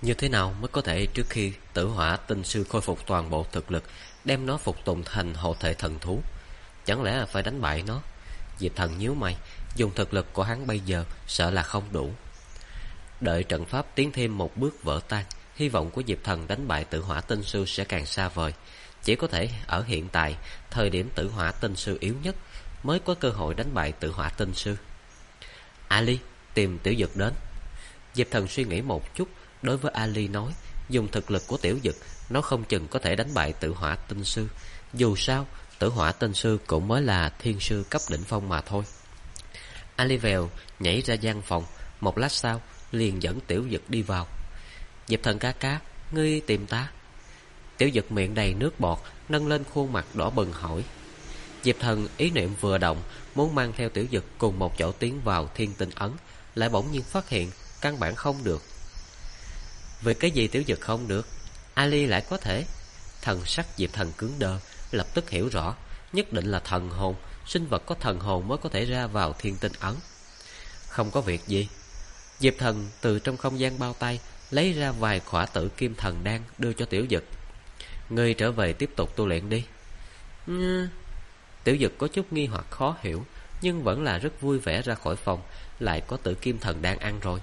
Như thế nào mới có thể trước khi Tử Hỏa Tinh Sư khôi phục toàn bộ thực lực, đem nó phục tùng thành hộ thể thần thú? Chẳng lẽ là phải đánh bại nó? Diệp Thần nhíu mày, dùng thực lực của hắn bây giờ sợ là không đủ. Đợi trận pháp tiến thêm một bước vỡ tan, hy vọng của Diệp Thần đánh bại Tử Hỏa Tinh Sư sẽ càng xa vời. Chỉ có thể ở hiện tại, thời điểm Tử Hỏa Tinh Sư yếu nhất, mới có cơ hội đánh bại Tử Hỏa Tinh Sư. Ali, tìm Tiểu Dực đến. Diệp Thần suy nghĩ một chút, đối với Ali nói, dùng thực lực của Tiểu Dực, nó không chừng có thể đánh bại Tử Hỏa Tinh Sư. Dù sao, Tử Hỏa Tinh Sư cũng mới là thiên sư cấp đỉnh phong mà thôi. Ali vèo nhảy ra gian phòng, một lát sau liền dẫn Tiểu Dực đi vào. Diệp Thần ca ca, ngươi tìm ta? Tiểu Dực miệng đầy nước bọt, nâng lên khuôn mặt đỏ bừng hỏi. Diệp Thần ý niệm vừa động, muốn mang theo Tiểu Dực cùng một chỗ tiến vào Thiên Tinh Ấn, lại bỗng nhiên phát hiện căn bản không được. Vì cái gì Tiểu Dực không được, Ali lại có thể? Thần sắc Diệp Thần cứng đờ, lập tức hiểu rõ, nhất định là thần hồn, sinh vật có thần hồn mới có thể ra vào Thiên Tinh Ấn. Không có việc gì. Diệp Thần từ trong không gian bao tay lấy ra vài khỏa tử kim thần đan đưa cho Tiểu Dực. Ngươi trở về tiếp tục tu luyện đi. Tiểu Dực có chút nghi hoặc khó hiểu, nhưng vẫn là rất vui vẻ ra khỏi phòng, lại có tử kim thần đan ăn rồi.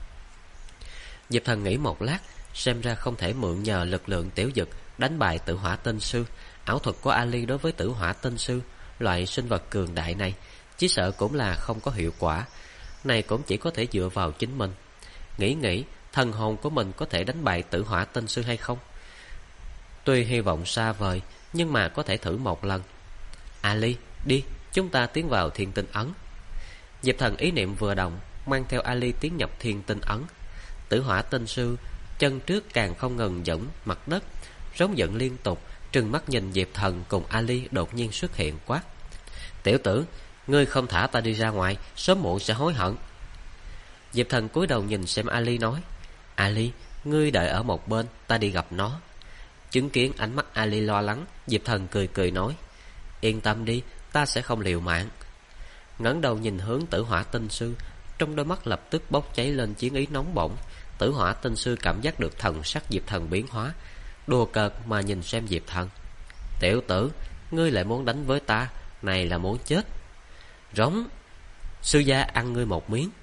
Diệp Thần nghĩ một lát, xem ra không thể mượn nhờ lực lượng Tiểu Dực đánh bại Tử Hỏa Tinh Sư. Ảo thuật của Ali đối với Tử Hỏa Tinh Sư, loại sinh vật cường đại này, chỉ sợ cũng là không có hiệu quả. Này cũng chỉ có thể dựa vào chính mình. Nghĩ thần hồn của mình có thể đánh bại Tử Hỏa Tinh Sư hay không? Tuy hy vọng xa vời, nhưng mà có thể thử một lần. Ali, đi, chúng ta tiến vào Thiên Tinh Ấn. Diệp Thần ý niệm vừa động, mang theo Ali tiến nhập Thiên Tinh Ấn. Tử Hỏa Tinh Sư chân trước càng không ngừng dẫm mặt đất, rống giận liên tục, trừng mắt nhìn Diệp Thần cùng Ali đột nhiên xuất hiện quát. Tiểu tử, ngươi không thả ta đi ra ngoài, sớm muộn sẽ hối hận. Diệp Thần cúi đầu nhìn xem Ali nói. Ali, ngươi đợi ở một bên, ta đi gặp nó. Chứng kiến ánh mắt Ali lo lắng, Diệp Thần cười nói. Yên tâm đi, ta sẽ không liều mạng. Ngẩng đầu nhìn hướng Tử Hỏa Tinh Sư, trong đôi mắt lập tức bốc cháy lên chiến ý nóng bỏng. Tử Hỏa Tinh Sư cảm giác được thần sắc Diệp Thần biến hóa, đùa cợt mà nhìn xem Diệp Thần. Tiểu tử, ngươi lại muốn đánh với ta, này là muốn chết. Rống, sư gia ăn ngươi một miếng.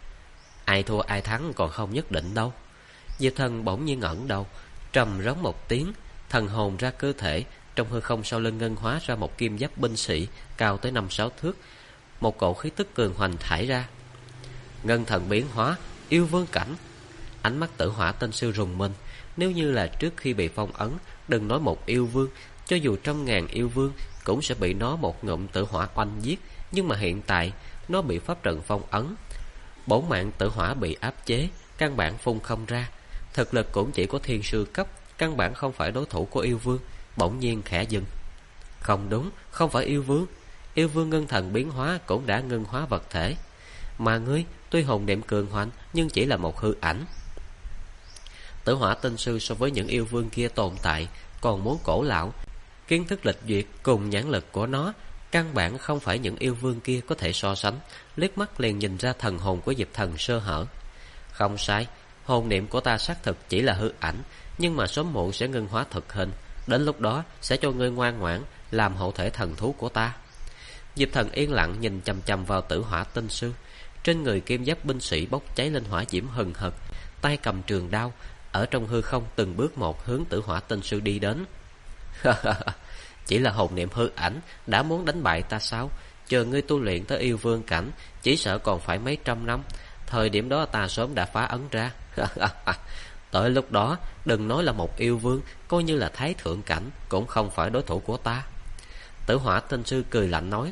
Ai thua ai thắng còn không nhất định đâu. Diệp Thần bỗng nhiên ngẩng đầu, trầm rống một tiếng, thần hồn ra cơ thể, trong hư không sau lưng ngân hóa ra một kim giáp binh sĩ cao tới 5-6 thước, một cổ khí tức cường hoành thải ra. Ngân thần biến hóa, yêu vương cảnh. Ánh mắt Tử Hỏa Tinh Sư rùng mình. Nếu như là trước khi bị phong ấn, đừng nói một yêu vương, cho dù trăm ngàn yêu vương cũng sẽ bị nó một ngụm tử hỏa oanh giết. Nhưng mà hiện tại nó bị pháp trận phong ấn, bổn mạng tử hỏa bị áp chế, căn bản phun không ra. Thực lực cũng chỉ có thiên sư cấp, căn bản không phải đối thủ của yêu vương. Bỗng nhiên khẽ dừng. Không đúng, không phải yêu vương. Yêu vương ngân thần biến hóa cũng đã ngân hóa vật thể, mà ngươi tuy hồn niệm cường hoành nhưng chỉ là một hư ảnh. Tử Hỏa Tinh Sư so với những yêu vương kia tồn tại còn muốn cổ lão, kiến thức lịch duyệt cùng nhãn lực của nó căn bản không phải những yêu vương kia có thể so sánh. Liếc mắt liền nhìn ra thần hồn của Diệp Thần sơ hở. Không sai, hồn niệm của ta xác thực chỉ là hư ảnh, nhưng mà sớm muộn sẽ ngân hóa thực hình. Đến lúc đó sẽ cho ngươi ngoan ngoãn làm hộ thể thần thú của ta. Diệp Thần yên lặng nhìn chằm chằm vào Tử Hỏa Tinh Sư. Trên người kim giáp binh sĩ bốc cháy lên hỏa diễm hừng hực, tay cầm trường đao, ở trong hư không từng bước một hướng Tử Hỏa Tinh Sư đi đến. Chỉ là hồn niệm hư ảnh đã muốn đánh bại ta sao? Chờ ngươi tu luyện tới yêu vương cảnh, chỉ sợ còn phải mấy trăm năm. Thời điểm đó ta sớm đã phá ấn ra. Tới lúc đó đừng nói là một yêu vương, coi như là thái thượng cảnh cũng không phải đối thủ của ta. Tử Hỏa Tinh Sư cười lạnh nói.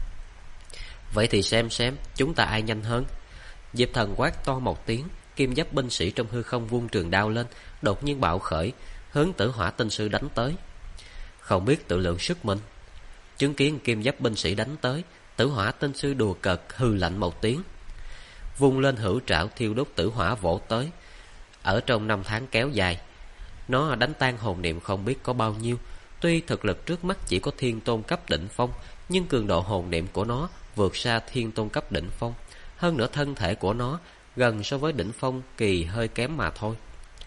Vậy thì xem chúng ta ai nhanh hơn. Diệp Thần quát to một tiếng, kim giáp binh sĩ trong hư không vung trường đao lên, đột nhiên bạo khởi, hướng Tử Hỏa Tinh Sư đánh tới. Không biết tự lượng sức mình. Chứng kiến kim giáp binh sĩ đánh tới, Tử Hỏa Tinh Sư đùa cợt hừ lạnh một tiếng, vung lên hữu trảo thiêu đốt tử hỏa vỗ tới. Ở trong 5 tháng kéo dài, nó đánh tan hồn niệm không biết có bao nhiêu. Tuy thực lực trước mắt chỉ có thiên tôn cấp đỉnh phong, nhưng cường độ hồn niệm của nó vượt xa thiên tôn cấp đỉnh phong. Hơn nữa thân thể của nó gần so với đỉnh phong kỳ hơi kém mà thôi.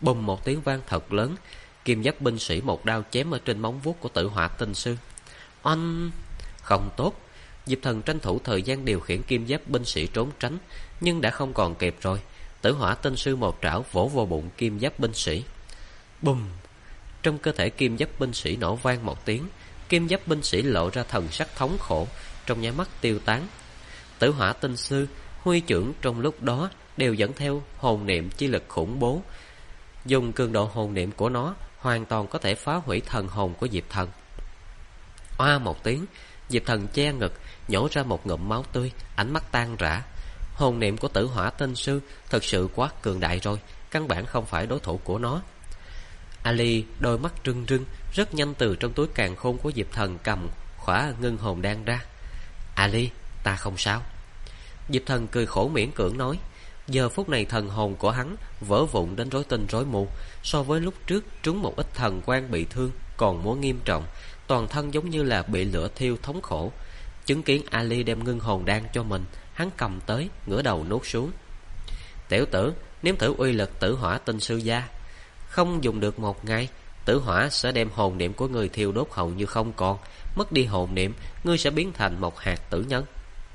Bùm một tiếng vang thật lớn, kim giáp binh sĩ một đao chém ở trên móng vuốt của Tử Hỏa Tinh Sư. Oanh! Không tốt. Diệp Thần tranh thủ thời gian điều khiển kim giáp binh sĩ trốn tránh, nhưng đã không còn kịp rồi. Tử Hỏa Tinh Sư một trảo vỗ vào bụng kim giáp binh sĩ. Bùm! Trong cơ thể kim giáp binh sĩ nổ vang một tiếng, kim giáp binh sĩ lộ ra thần sắc thống khổ, trong nháy mắt tiêu tán. Tử Hỏa Tinh Sư huy trưởng trong lúc đó đều dẫn theo hồn niệm chi lực khủng bố. Dùng cường độ hồn niệm của nó hoàn toàn có thể phá hủy thần hồn của Diệp Thần. Oa một tiếng, Diệp Thần che ngực, nhổ ra một ngụm máu tươi, ánh mắt tan rã. Hồn niệm của Tử Hỏa Tinh Sư thật sự quá cường đại rồi, căn bản không phải đối thủ của nó. Ali đôi mắt rưng rưng, rất nhanh từ trong túi càn khôn của Diệp Thần cầm khỏa ngưng hồn đan ra. Ali, ta không sao. Diệp Thần cười khổ miễn cưỡng nói. Giờ phút này thần hồn của hắn vỡ vụn đến rối tinh rối mù, so với lúc trước trúng một ít thần quan bị thương còn muốn nghiêm trọng, toàn thân giống như là bị lửa thiêu thống khổ. Chứng kiến Ali đem ngưng hồn đan cho mình, hắn cầm tới, ngửa đầu nuốt xuống. Tiểu tử, nếm thử uy lực Tử Hỏa Tinh Sư gia. Không dùng được một ngày, tử hỏa sẽ đem hồn niệm của người thiêu đốt hầu như không còn. Mất đi hồn niệm, ngươi sẽ biến thành một hạt tử nhân.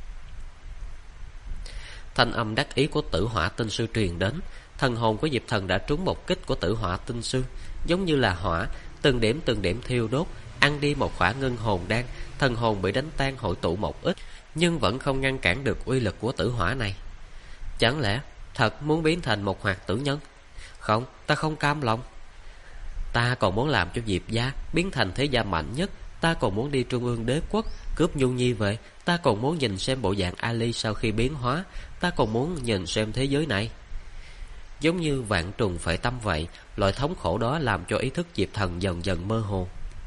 Thanh âm đắc ý của Tử Hỏa Tinh Sư truyền đến. Thần hồn của Diệp Thần đã trúng một kích của Tử Hỏa Tinh Sư, giống như là hỏa, từng điểm thiêu đốt, ăn đi một khỏa ngân hồn đan. Thần hồn bị đánh tan hội tụ một ít, nhưng vẫn không ngăn cản được uy lực của tử hỏa này. Chẳng lẽ thật muốn biến thành một hạt tử nhân? Không, ta không cam lòng. Ta còn muốn làm cho Diệp gia biến thành thế gia mạnh nhất. Ta còn muốn đi Trung ương Đế quốc cướp Nhu Nhi về. Ta còn muốn nhìn xem bộ dạng Ali sau khi biến hóa. Ta còn muốn nhìn xem thế giới này. Giống như vạn trùng phệ tâm vậy, loại thống khổ đó làm cho ý thức Diệp Thần dần dần mơ hồ.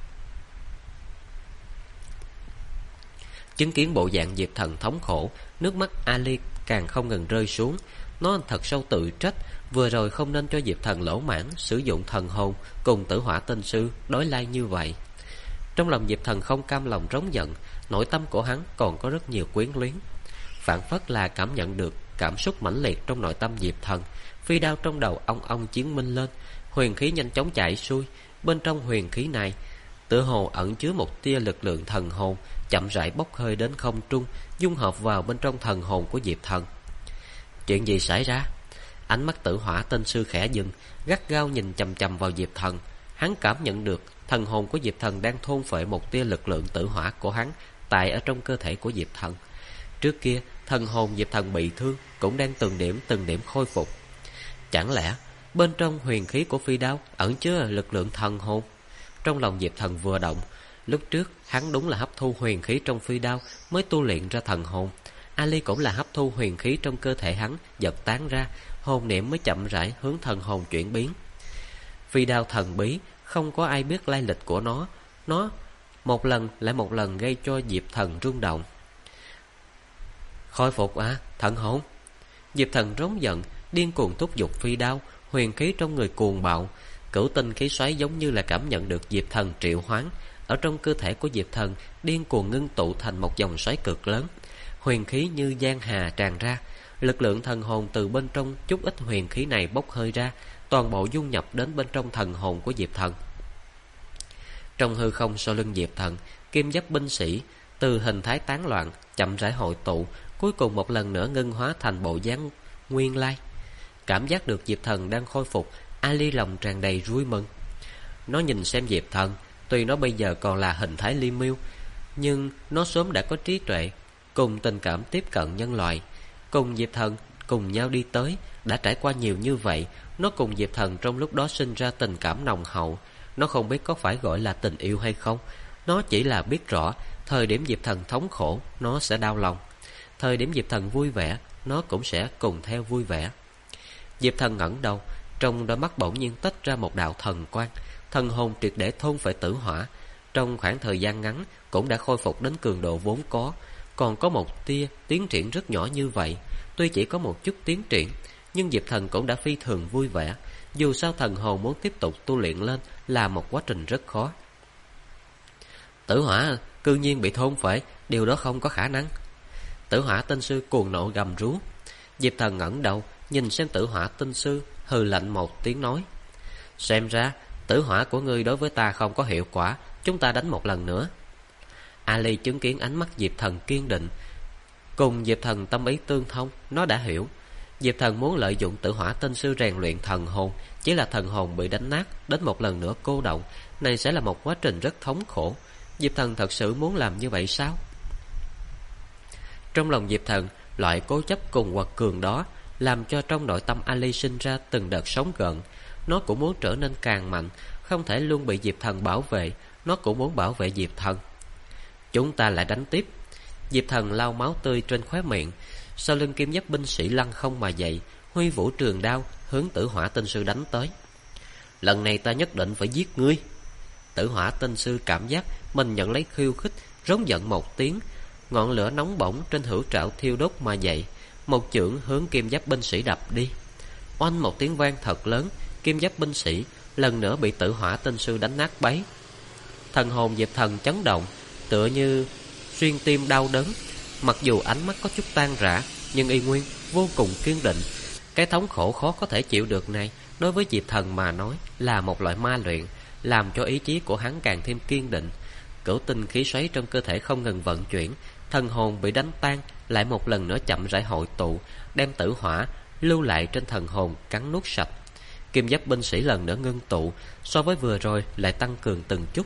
Chứng kiến bộ dạng Diệp Thần thống khổ, nước mắt Ali càng không ngừng rơi xuống. Nó thật sâu tự trách, vừa rồi không nên cho Diệp Thần lỗ mãng sử dụng thần hồn cùng Tử Hỏa Tinh Sư đối lai như vậy. Trong lòng Diệp Thần không cam lòng rống giận, nội tâm của hắn còn có rất nhiều quyến luyến. Phản phất là cảm nhận được cảm xúc mãnh liệt trong nội tâm Diệp Thần, phi đao trong đầu ong ong chiến minh lên, huyền khí nhanh chóng chạy xuôi. Bên trong huyền khí này tựa hồ ẩn chứa một tia lực lượng thần hồn, chậm rãi bốc hơi đến không trung, dung hợp vào bên trong thần hồn của Diệp Thần. Chuyện gì xảy ra? Ánh mắt Tử Hỏa Tinh Sư khẽ dừng, gắt gao nhìn chằm chằm vào Diệp Thần. Hắn cảm nhận được thần hồn của Diệp Thần đang thôn phệ một tia lực lượng tử hỏa của hắn tại ở trong cơ thể của Diệp Thần. Trước kia, thần hồn Diệp Thần bị thương cũng đang từng điểm khôi phục. Chẳng lẽ bên trong huyền khí của phi đao ẩn chứa lực lượng thần hồn? Trong lòng Diệp Thần vừa động. Lúc trước hắn đúng là hấp thu huyền khí trong phi đao mới tu luyện ra thần hồn. Ali cũng là hấp thu huyền khí trong cơ thể hắn dập tán ra, hồn niệm mới chậm rãi hướng thần hồn chuyển biến. Phi đao thần bí, không có ai biết lai lịch của nó. Nó một lần lại một lần gây cho Diệp Thần rung động. Khôi phục à, thần hồn. Diệp Thần rống giận, điên cuồng thúc giục phi đao, huyền khí trong người cuồng bạo. Cửu tinh khí xoáy giống như là cảm nhận được Diệp Thần triệu hoán, ở trong cơ thể của Diệp Thần điên cuồng ngưng tụ thành một dòng xoáy cực lớn. Huyền khí như giang hà tràn ra, lực lượng thần hồn từ bên trong chút ít huyền khí này bốc hơi ra, toàn bộ dung nhập đến bên trong thần hồn của Diệp Thần. Trong hư không sau lưng Diệp Thần, kim giáp binh sĩ từ hình thái tán loạn chậm rãi hội tụ, cuối cùng một lần nữa ngưng hóa thành bộ dáng nguyên lai. Cảm giác được Diệp Thần đang khôi phục, Ali lòng tràn đầy vui mừng. Nó nhìn xem Diệp Thần, tuy nó bây giờ còn là hình thái li miêu, nhưng nó sớm đã có trí tuệ cùng tình cảm tiếp cận nhân loại. Cùng Diệp Thần cùng nhau đi tới, đã trải qua nhiều như vậy. Nó cùng Diệp Thần trong lúc đó sinh ra tình cảm nồng hậu. Nó không biết có phải gọi là tình yêu hay không. Nó chỉ là biết rõ thời điểm Diệp Thần thống khổ, nó sẽ đau lòng. Thời điểm Diệp Thần vui vẻ, nó cũng sẽ cùng theo vui vẻ. Diệp Thần ngẩng đầu, trong đôi mắt bỗng nhiên tách ra một đạo thần quang. Thần hồn triệt để thôn phệ tử hỏa, trong khoảng thời gian ngắn cũng đã khôi phục đến cường độ vốn có. Còn có một tia tiến triển rất nhỏ như vậy. Tuy chỉ có một chút tiến triển, nhưng Diệp Thần cũng đã phi thường vui vẻ. Dù sao thần hồn muốn tiếp tục tu luyện lên là một quá trình rất khó. Tử hỏa cư nhiên bị thôn phệ, điều đó không có khả năng. Tử Hỏa Tinh Sư cuồng nộ gầm rú. Diệp Thần ngẩng đầu nhìn xem Tử Hỏa Tinh Sư, hừ lạnh một tiếng nói: Xem ra tử hỏa của ngươi đối với ta không có hiệu quả, chúng ta đánh một lần nữa. Ali chứng kiến ánh mắt Diệp Thần kiên định, cùng Diệp Thần tâm ý tương thông. Nó đã hiểu Diệp Thần muốn lợi dụng tử hỏa tinh sư rèn luyện thần hồn, chỉ là thần hồn bị đánh nát, đến một lần nữa cô động, này sẽ là một quá trình rất thống khổ. Diệp Thần thật sự muốn làm như vậy sao? Trong lòng Diệp Thần, loại cố chấp cùng quật cường đó làm cho trong nội tâm Ali sinh ra từng đợt sóng gợn. Nó cũng muốn trở nên càng mạnh, không thể luôn bị Diệp Thần bảo vệ. Nó cũng muốn bảo vệ Diệp Thần. Chúng ta lại đánh tiếp. Diệp Thần lau máu tươi trên khóe miệng. Sau lưng kim giáp binh sĩ lăn không mà dậy, huy vũ trường đao hướng tử hỏa tinh sư đánh tới. Lần này ta nhất định phải giết ngươi. Tử hỏa tinh sư cảm giác mình nhận lấy khiêu khích, rống giận một tiếng. Ngọn lửa nóng bỏng trên hữu trảo thiêu đốt mà dậy, một chưởng hướng kim giáp binh sĩ đập đi. Oanh một tiếng vang thật lớn, kim giáp binh sĩ lần nữa bị tử hỏa tinh sư đánh nát bấy. Thần hồn Diệp Thần chấn động, tựa như xuyên tim đau đớn. Mặc dù ánh mắt có chút tan rã, nhưng y nguyên vô cùng kiên định. Cái thống khổ khó có thể chịu được này, đối với Diệp Thần mà nói là một loại ma luyện, làm cho ý chí của hắn càng thêm kiên định. Cửu tinh khí xoáy trong cơ thể không ngừng vận chuyển, thần hồn bị đánh tan, lại một lần nữa chậm rãi hội tụ, đem tử hỏa lưu lại trên thần hồn cắn nuốt sạch. Kim giáp binh sĩ lần nữa ngưng tụ, so với vừa rồi lại tăng cường từng chút.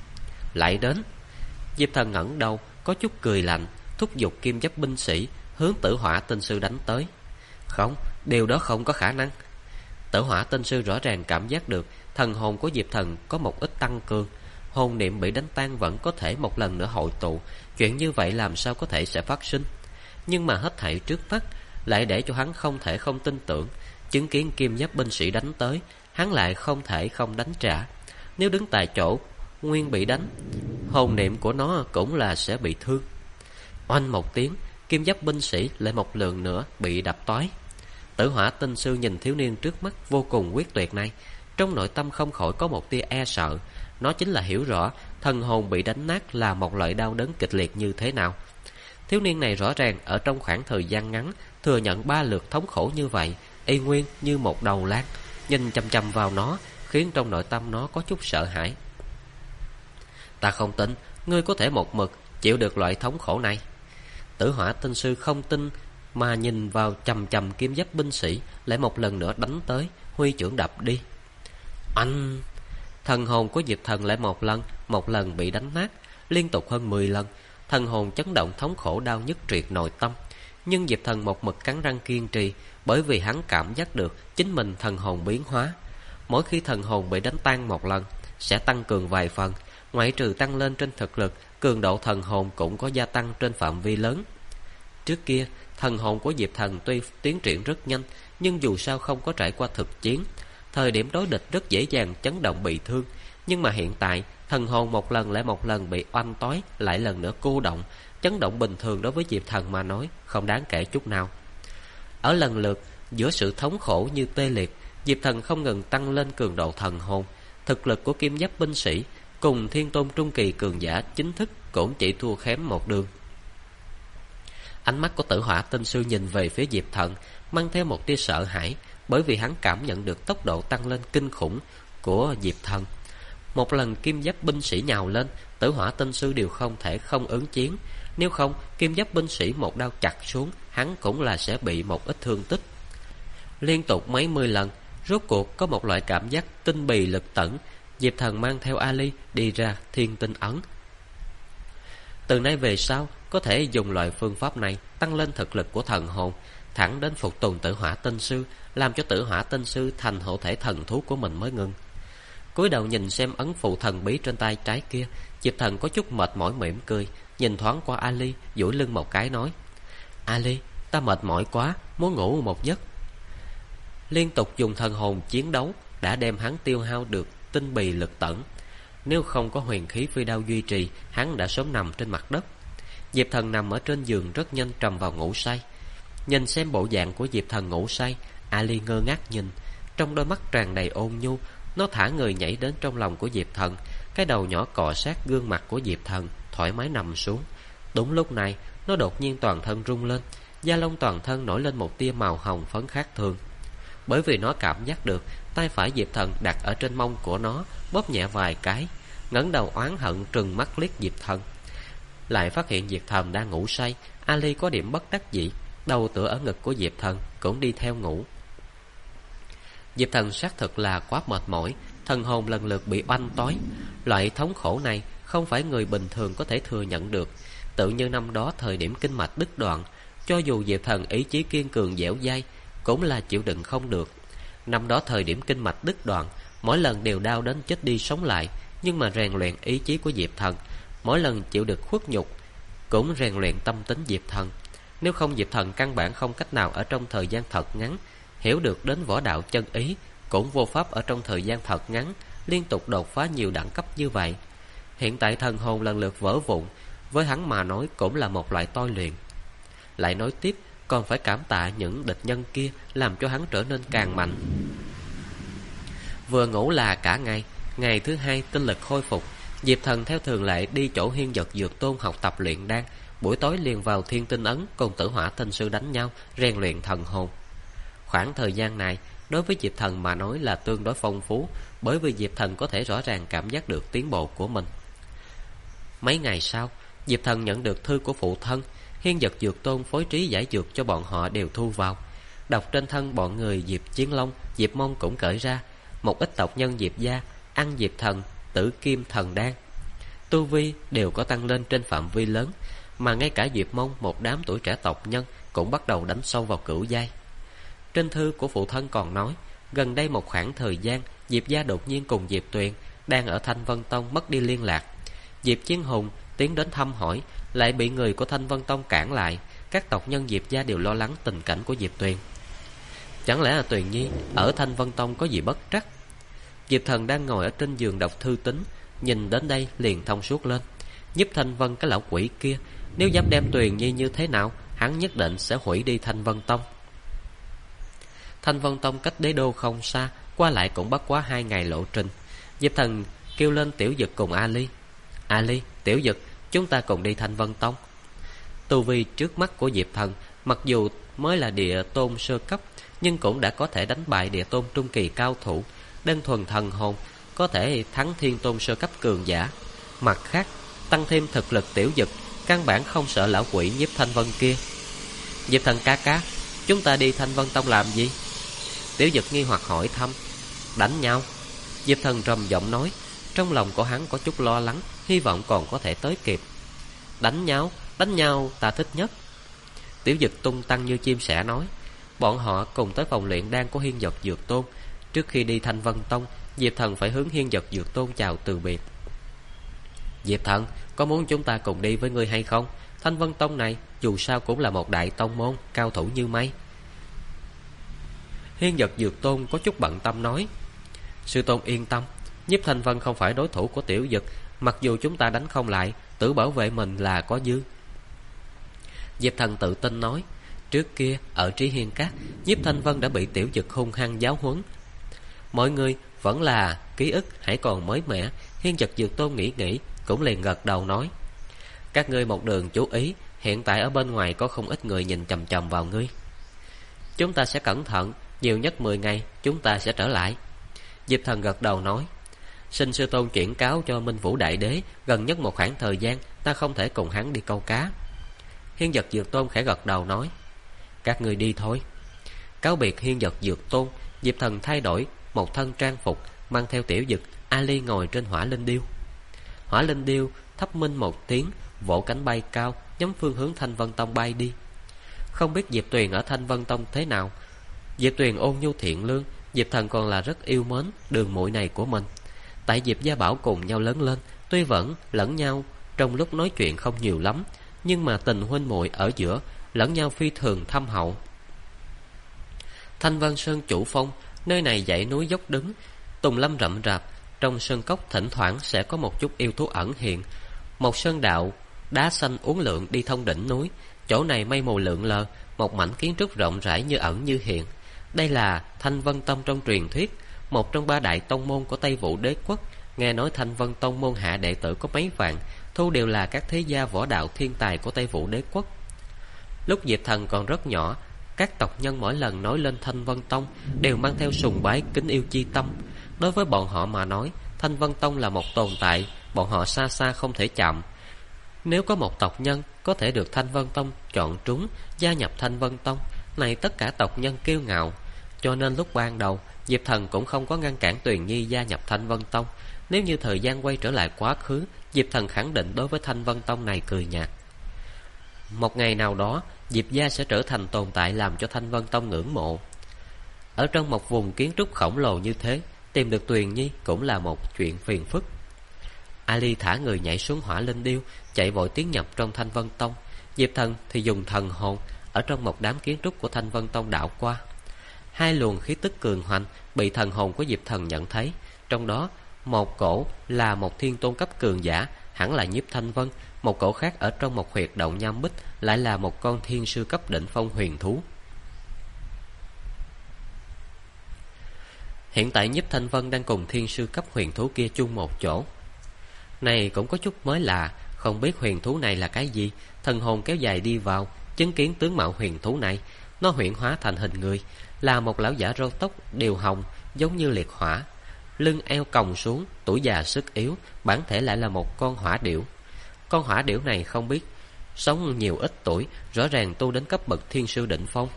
Lại đến. Diệp Thần ngẩng đầu, có chút cười lạnh, thúc giục kim giáp binh sĩ hướng tử hỏa tinh sư đánh tới. Không, điều đó không có khả năng. Tử hỏa tinh sư rõ ràng cảm giác được thần hồn của Diệp Thần có một ít tăng cường, hồn niệm bị đánh tan vẫn có thể một lần nữa hội tụ. Chuyện như vậy làm sao có thể sẽ phát sinh? Nhưng mà hết thảy trước mắt lại để cho hắn không thể không tin tưởng. Chứng kiến kim giáp binh sĩ đánh tới, hắn lại không thể không đánh trả. Nếu đứng tại chỗ nguyên bị đánh, hồn niệm của nó cũng là sẽ bị thương. Oanh một tiếng, kim giáp binh sĩ lại một lần nữa bị đập toái. Tử hỏa tinh sư nhìn thiếu niên trước mắt vô cùng quyết tuyệt này, trong nội tâm không khỏi có một tia e sợ. Nó chính là hiểu rõ thần hồn bị đánh nát là một loại đau đớn kịch liệt như thế nào. Thiếu niên này rõ ràng ở trong khoảng thời gian ngắn thừa nhận 3 lượt thống khổ như vậy, y nguyên như một đầu lan, nhìn chăm chăm vào nó, khiến trong nội tâm nó có chút sợ hãi. Ta không tin ngươi có thể một mực chịu được loại thống khổ này. Tử hỏa tinh sư không tin mà nhìn vào chầm chầm kim giáp binh sĩ, lại một lần nữa đánh tới, huy chưởng đập đi. Anh! Thần hồn của Diệp Thần lại một lần bị đánh nát, liên tục hơn 10 lần. Thần hồn chấn động thống khổ đau nhức triệt nội tâm. Nhưng Diệp Thần một mực cắn răng kiên trì, bởi vì hắn cảm giác được chính mình thần hồn biến hóa. Mỗi khi thần hồn bị đánh tan một lần, sẽ tăng cường vài phần. Ngoại trừ tăng lên trên thực lực, cường độ thần hồn cũng có gia tăng trên phạm vi lớn. Trước kia, thần hồn của Diệp Thần tuy tiến triển rất nhanh, nhưng dù sao không có trải qua thực chiến. Thời điểm đối địch rất dễ dàng chấn động bị thương. Nhưng mà hiện tại, thần hồn một lần lại một lần bị oanh toái, lại lần nữa cô động. Chấn động bình thường đối với Diệp Thần mà nói không đáng kể chút nào. Ở lần lượt, giữa sự thống khổ như tê liệt, Diệp Thần không ngừng tăng lên cường độ thần hồn. Thực lực của kim giáp binh sĩ cùng thiên tôn trung kỳ cường giả chính thức cũng chỉ thua kém một đường. Ánh mắt của tử hỏa tinh sư nhìn về phía Diệp Thần, mang theo một tia sợ hãi, bởi vì hắn cảm nhận được tốc độ tăng lên kinh khủng của Diệp Thần. Một lần kim giáp binh sĩ nhào lên, tử hỏa tinh sư đều không thể không ứng chiến. Nếu không, kim giáp binh sĩ một đao chặt xuống, hắn cũng là sẽ bị một ít thương tích. Liên tục mấy mươi lần, rốt cuộc có một loại cảm giác tinh bì lực tẩn. Diệp Thần mang theo Ali đi ra thiên tinh ấn. Từ nay về sau, có thể dùng loại phương pháp này tăng lên thực lực của thần hồn, thẳng đến phục tùng tử hỏa tinh sư, làm cho tử hỏa tinh sư thành hộ thể thần thú của mình mới ngừng. Cúi đầu nhìn xem ấn phụ thần bí trên tay trái kia, Diệp Thần có chút mệt mỏi mỉm cười, nhìn thoáng qua Ali, duỗi lưng một cái nói: Ali, ta mệt mỏi quá, muốn ngủ một giấc. Liên tục dùng thần hồn chiến đấu đã đem hắn tiêu hao được tinh bì lực tẩn. Nếu không có huyền khí phi đao duy trì, hắn đã sớm nằm trên mặt đất. Diệp Thần nằm ở trên giường rất nhanh trầm vào ngủ say. Nhìn xem bộ dạng của Diệp Thần ngủ say, Ali ngơ ngác nhìn, trong đôi mắt tràn đầy ôn nhu. Nó thả người nhảy đến trong lòng của Diệp Thần, cái đầu nhỏ cọ sát gương mặt của Diệp Thần, thoải mái nằm xuống. Đúng lúc này, nó đột nhiên toàn thân rung lên, da lông toàn thân nổi lên một tia màu hồng phấn khác thường. Bởi vì nó cảm giác được tay phải Diệp Thần đặt ở trên mông của nó, bóp nhẹ vài cái, ngẩng đầu oán hận trừng mắt liếc Diệp Thần. Lại phát hiện Diệp Thần đang ngủ say. Ali có điểm bất đắc dĩ, đầu tựa ở ngực của Diệp Thần cũng đi theo ngủ. Diệp Thần xác thực là quá mệt mỏi, thần hồn lần lượt bị oanh tối. Loại thống khổ này không phải người bình thường có thể thừa nhận được. Tự như năm đó thời điểm kinh mạch đứt đoạn, cho dù Diệp Thần ý chí kiên cường dẻo dai cũng là chịu đựng không được. Năm đó thời điểm kinh mạch đứt đoạn, mỗi lần đều đau đến chết đi sống lại, nhưng mà rèn luyện ý chí của Diệp Thần, mỗi lần chịu được khuất nhục cũng rèn luyện tâm tính Diệp Thần. Nếu không, Diệp Thần căn bản không cách nào ở trong thời gian thật ngắn hiểu được đến võ đạo chân ý, cũng vô pháp ở trong thời gian thật ngắn liên tục đột phá nhiều đẳng cấp như vậy. Hiện tại thần hồn lần lượt vỡ vụn, với hắn mà nói cũng là một loại tôi luyện. Lại nói tiếp, còn phải cảm tạ những địch nhân kia làm cho hắn trở nên càng mạnh. Vừa ngủ là cả ngày. Ngày thứ hai tinh lực khôi phục, Diệp Thần theo thường lệ đi chỗ Hiên Dật Dược Tôn học tập luyện đan, buổi tối liền vào Thiên Tinh Ấn cùng Tử Hỏa Tinh Sư đánh nhau, rèn luyện thần hồn. Khoảng thời gian này đối với Diệp Thần mà nói là tương đối phong phú, bởi vì Diệp Thần có thể rõ ràng cảm giác được tiến bộ của mình. Mấy ngày sau, Diệp Thần nhận được thư của phụ thân. Hiên Dật Dược Tôn phối trí giải dược cho bọn họ đều thu vào. Độc trên thân bọn người Diệp Chiến Long, Diệp Mông cũng cởi ra. Một ít tộc nhân Diệp gia ăn Diệp Thần Tử Kim Thần Đan, tu vi đều có tăng lên trên phạm vi lớn, mà ngay cả Diệp Mông, một đám tuổi trẻ tộc nhân cũng bắt đầu đánh sâu vào cửu giai. Trên thư của phụ thân còn nói, gần đây một khoảng thời gian, Diệp gia đột nhiên cùng Diệp Tuyền đang ở Thanh Vân Tông mất đi liên lạc. Diệp Chiến Hùng tiến đến thăm hỏi, lại bị người của Thanh Vân Tông cản lại. Các tộc nhân Diệp gia đều lo lắng tình cảnh của Diệp Tuyền. Chẳng lẽ là Tuyền Nhi ở Thanh Vân Tông có gì bất trắc? Diệp Thần đang ngồi ở trên giường đọc thư tín, nhìn đến đây liền thông suốt lên. Nhiếp Thanh Vân cái lão quỷ kia, nếu dám đem Tuyền Nhi như thế nào, hắn nhất định sẽ hủy đi Thanh Vân Tông. Thanh Vân Tông cách đế đô không xa, qua lại cũng bất quá 2 ngày lộ trình. Diệp Thần kêu lên Tiểu Dực cùng Ali. Ali, Tiểu Dực, chúng ta cùng đi Thanh Vân Tông. Tu vi trước mắt của Diệp Thần mặc dù mới là địa tôn sơ cấp, nhưng cũng đã có thể đánh bại địa tôn trung kỳ cao thủ. Đơn thuần thần hồn có thể thắng thiên tôn sơ cấp cường giả. Mặt khác, tăng thêm thực lực Tiểu Dực, căn bản không sợ lão quỷ Nhiếp Thanh Vân kia. Diệp Thần ca ca, chúng ta đi Thanh Vân Tông làm gì? Tiểu Dực nghi hoặc hỏi thăm. Đánh nhau. Diệp Thần trầm giọng nói. Trong lòng của hắn có chút lo lắng, hy vọng còn có thể tới kịp. Đánh nhau ta thích nhất. Tiểu Dực tung tăng như chim sẻ nói. Bọn họ cùng tới phòng luyện đan của Hiên Dật Dược Tôn. Trước khi đi Thanh Vân Tông, Diệp Thần phải hướng Hiên Dật Dược Tôn chào từ biệt. Diệp Thần, có muốn chúng ta cùng đi với ngươi hay không? Thanh Vân Tông này dù sao cũng là một đại tông môn, cao thủ như mây. Hiên Dật Dược Tôn có chút bận tâm nói. Sư tôn yên tâm, Nhiếp Thanh Vân không phải đối thủ của Tiểu Dực. Mặc dù chúng ta đánh không lại, tự bảo vệ mình là có dư. Diệp Thần tự tin nói. Trước kia ở Trí Hiên Các, Nhiếp Thanh Vân đã bị Tiểu Dực hung hăng giáo huấn. Mọi người vẫn là ký ức hãy còn mới mẻ. Hiên Dật Dược Tôn nghĩ cũng liền gật đầu nói. Các ngươi một đường chú ý, hiện tại ở bên ngoài có không ít người nhìn chằm chằm vào ngươi. Chúng ta sẽ cẩn thận, nhiều nhất 10 ngày chúng ta sẽ trở lại. Diệp Thần gật đầu nói. Xin sư tôn chuyển cáo cho Minh Vũ Đại Đế, gần nhất một khoảng thời gian ta không thể cùng hắn đi câu cá. Hiên Dật Dược Tôn khẽ gật đầu nói. Các ngươi đi thôi. Cáo biệt Hiên Dật Dược Tôn, Diệp Thần thay đổi một thân trang phục, mang theo Tiểu Dực, Ali ngồi trên Hỏa Linh Điêu. Hỏa Linh Điêu thấp minh một tiếng, vỗ cánh bay cao, nhắm phương hướng Thanh Vân Tông bay đi. Không biết Diệp Tuyền ở Thanh Vân Tông thế nào. Diệp Tuyền ôn nhu thiện lương, Diệp Thần còn là rất yêu mến đường muội này của mình. Tại Diệp Gia Bảo cùng nhau lớn lên, tuy vẫn lẫn nhau trong lúc nói chuyện không nhiều lắm, nhưng mà tình huynh muội ở giữa lẫn nhau phi thường thâm hậu. Thanh Vân Sơn chủ phong, nơi này dãy núi dốc đứng, tùng lâm rậm rạp. Trong sơn cốc thỉnh thoảng sẽ có một chút yêu thú ẩn hiện. Một sơn đạo đá xanh uốn lượn đi thông đỉnh núi. Chỗ này mây mù lượn lờ, một mảnh kiến trúc rộng rãi như ẩn như hiện. Đây là Thanh Vân Tông trong truyền thuyết, một trong 3 đại tông môn của Tây Vũ Đế quốc. Nghe nói Thanh Vân Tông môn hạ đệ tử có mấy vạn, thu đều là các thế gia võ đạo thiên tài của Tây Vũ Đế quốc. Lúc Diệp Thần còn rất nhỏ, Các tộc nhân mỗi lần nói lên Thanh Vân Tông đều mang theo sùng bái kính yêu chi tâm. Đối với bọn họ mà nói, Thanh Vân Tông là một tồn tại bọn họ xa xa không thể chạm. Nếu có một tộc nhân có thể được Thanh Vân Tông chọn trúng gia nhập Thanh Vân Tông, này tất cả tộc nhân kiêu ngạo. Cho nên lúc ban đầu Diệp Thần cũng không có ngăn cản Tuyền Nhi gia nhập Thanh Vân Tông. Nếu như thời gian quay trở lại quá khứ, Diệp Thần khẳng định đối với Thanh Vân Tông này cười nhạt. Một ngày nào đó, Diệp gia sẽ trở thành tồn tại làm cho Thanh Vân Tông ngưỡng mộ. Ở trong một vùng kiến trúc khổng lồ như thế, tìm được Tuyền Nhi cũng là một chuyện phiền phức. Ali thả người nhảy xuống hỏa linh điêu, chạy vội tiến nhập trong Thanh Vân Tông. Diệp Thần thì dùng thần hồn ở trong một đám kiến trúc của Thanh Vân Tông đảo qua. Hai luồng khí tức cường hoành bị thần hồn của Diệp Thần nhận thấy. Trong đó một cổ là một thiên tôn cấp cường giả, hẳn là Nhiếp Thanh Vân. Một cổ khác ở trong một huyệt động nham bích lại là một con thiên sư cấp đỉnh phong huyền thú. Hiện tại Nhiếp Thanh Vân đang cùng thiên sư cấp huyền thú kia chung một chỗ. Này cũng có chút mới lạ, không biết huyền thú này là cái gì. Thần hồn kéo dài đi vào, chứng kiến tướng mạo huyền thú này. Nó huyễn hóa thành hình người, là một lão giả râu tóc đều hồng, giống như liệt hỏa. Lưng eo còng xuống, tuổi già sức yếu, bản thể lại là một con hỏa điểu. Con hỏa điểu này không biết sống nhiều ít tuổi, rõ ràng tu đến cấp bậc thiên sư đỉnh phong.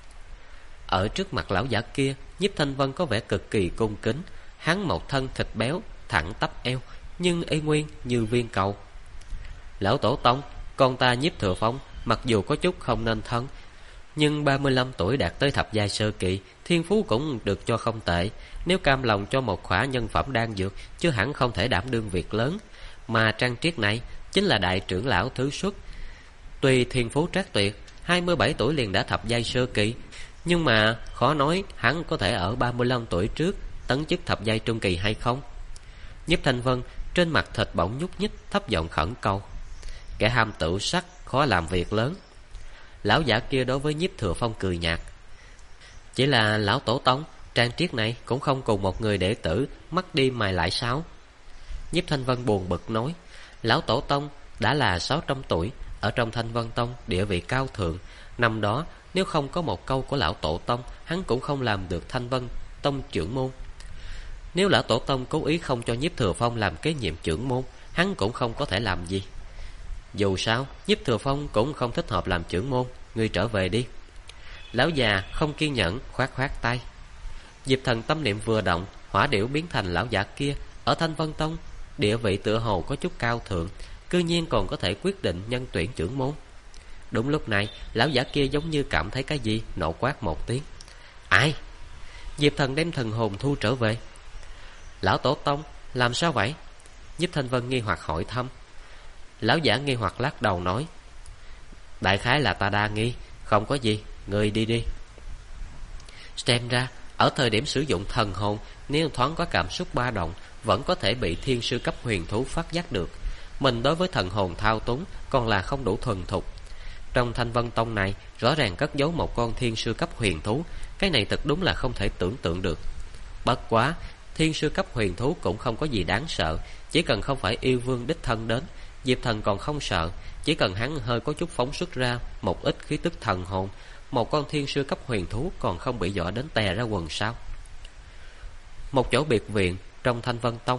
Ở trước mặt lão giả kia, Nhiếp Thanh Vân có vẻ cực kỳ cung kính. Hắn một thân thịt béo, thẳng tắp eo, nhưng y nguyên như viên cầu. Lão tổ tông, con ta Nhiếp Thừa Phong mặc dù có chút không nên thân, nhưng 35 tuổi đạt tới thập giai sơ kỳ, thiên phú cũng được cho không tệ. Nếu cam lòng cho một khỏa nhân phẩm đan dược, chứ hẳn không thể đảm đương việc lớn. Mà Trang Triết này chính là đại trưởng lão thứ xuất. Tuy thiên phú trác tuyệt, 27 tuổi liền đã thập giai sơ kỳ, nhưng mà khó nói hắn có thể ở 35 tuổi trước tấn chức thập giai trung kỳ hay không. Nhiếp Thanh Vân trên mặt thịt bỗng nhúc nhích, thấp giọng khẩn cầu. Kẻ ham tửu sắc khó làm việc lớn. Lão giả kia đối với Nhiếp Thừa Phong cười nhạt. Chỉ là lão tổ tông, Trang Triết này cũng không cùng một người đệ tử mất đi mài lại sao? Nhiếp Thanh Vân buồn bực nói. Lão tổ tông đã là 600 tuổi, ở trong Thanh Vân Tông địa vị cao thượng. Năm đó nếu không có một câu của lão tổ tông, hắn cũng không làm được Thanh Vân Tông trưởng môn. Nếu lão tổ tông cố ý không cho Nhiếp Thừa Phong làm kế nhiệm trưởng môn, hắn cũng không có thể làm gì. Dù sao Nhiếp Thừa Phong cũng không thích hợp làm trưởng môn, ngươi trở về đi. Lão già không kiên nhẫn khoát khoát tay. Diệp Thần tâm niệm vừa động, hỏa điểu biến thành lão giả kia. Ở Thanh Vân Tông địa vị tựa hồ có chút cao thượng, cư nhiên còn có thể quyết định nhân tuyển trưởng môn. Đúng lúc này lão giả kia giống như cảm thấy cái gì, nộ quát một tiếng. Ai? Diệp Thần đem thần hồn thu trở về. Lão tổ tông, làm sao vậy? Nhiếp Thanh Vân nghi hoặc hỏi thăm. Lão giả nghi hoặc lắc đầu nói. Đại khái là ta đa nghi, không có gì, ngươi đi đi. Xem ra ở thời điểm sử dụng thần hồn, nếu thoáng có cảm xúc ba động, vẫn có thể bị thiên sư cấp huyền thú phát giác được. Mình đối với thần hồn thao túng còn là không đủ thuần thục. Trong Thanh Vân Tông này rõ ràng cất giấu một con thiên sư cấp huyền thú. Cái này thật đúng là không thể tưởng tượng được. Bất quá thiên sư cấp huyền thú cũng không có gì đáng sợ. Chỉ cần không phải yêu vương đích thân đến, Diệp Thần còn không sợ. Chỉ cần hắn hơi có chút phóng xuất ra một ít khí tức thần hồn, một con thiên sư cấp huyền thú còn không bị dọa đến tè ra quần sao. Một chỗ biệt viện trong Thanh Vân Tông.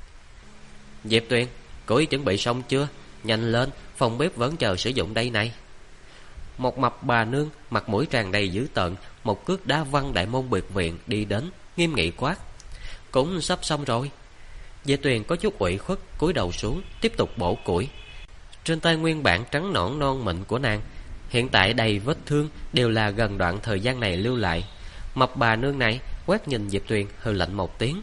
Diệp Tuyền, cố ý chuẩn bị xong chưa? Nhanh lên, phòng bếp vẫn chờ sử dụng đây này. Một mập bà nương mặt mũi tràn đầy dữ tợn, một cước đá văng đại môn biệt viện đi đến, nghiêm nghị quát. Cũng sắp xong rồi. Diệp Tuyền có chút ủy khuất, cúi đầu xuống tiếp tục bổ củi. Trên tay nguyên bản trắng nõn non mịn của nàng hiện tại đầy vết thương, đều là gần đoạn thời gian này lưu lại. Mập bà nương này quét nhìn Diệp Tuyền, hừ lạnh một tiếng.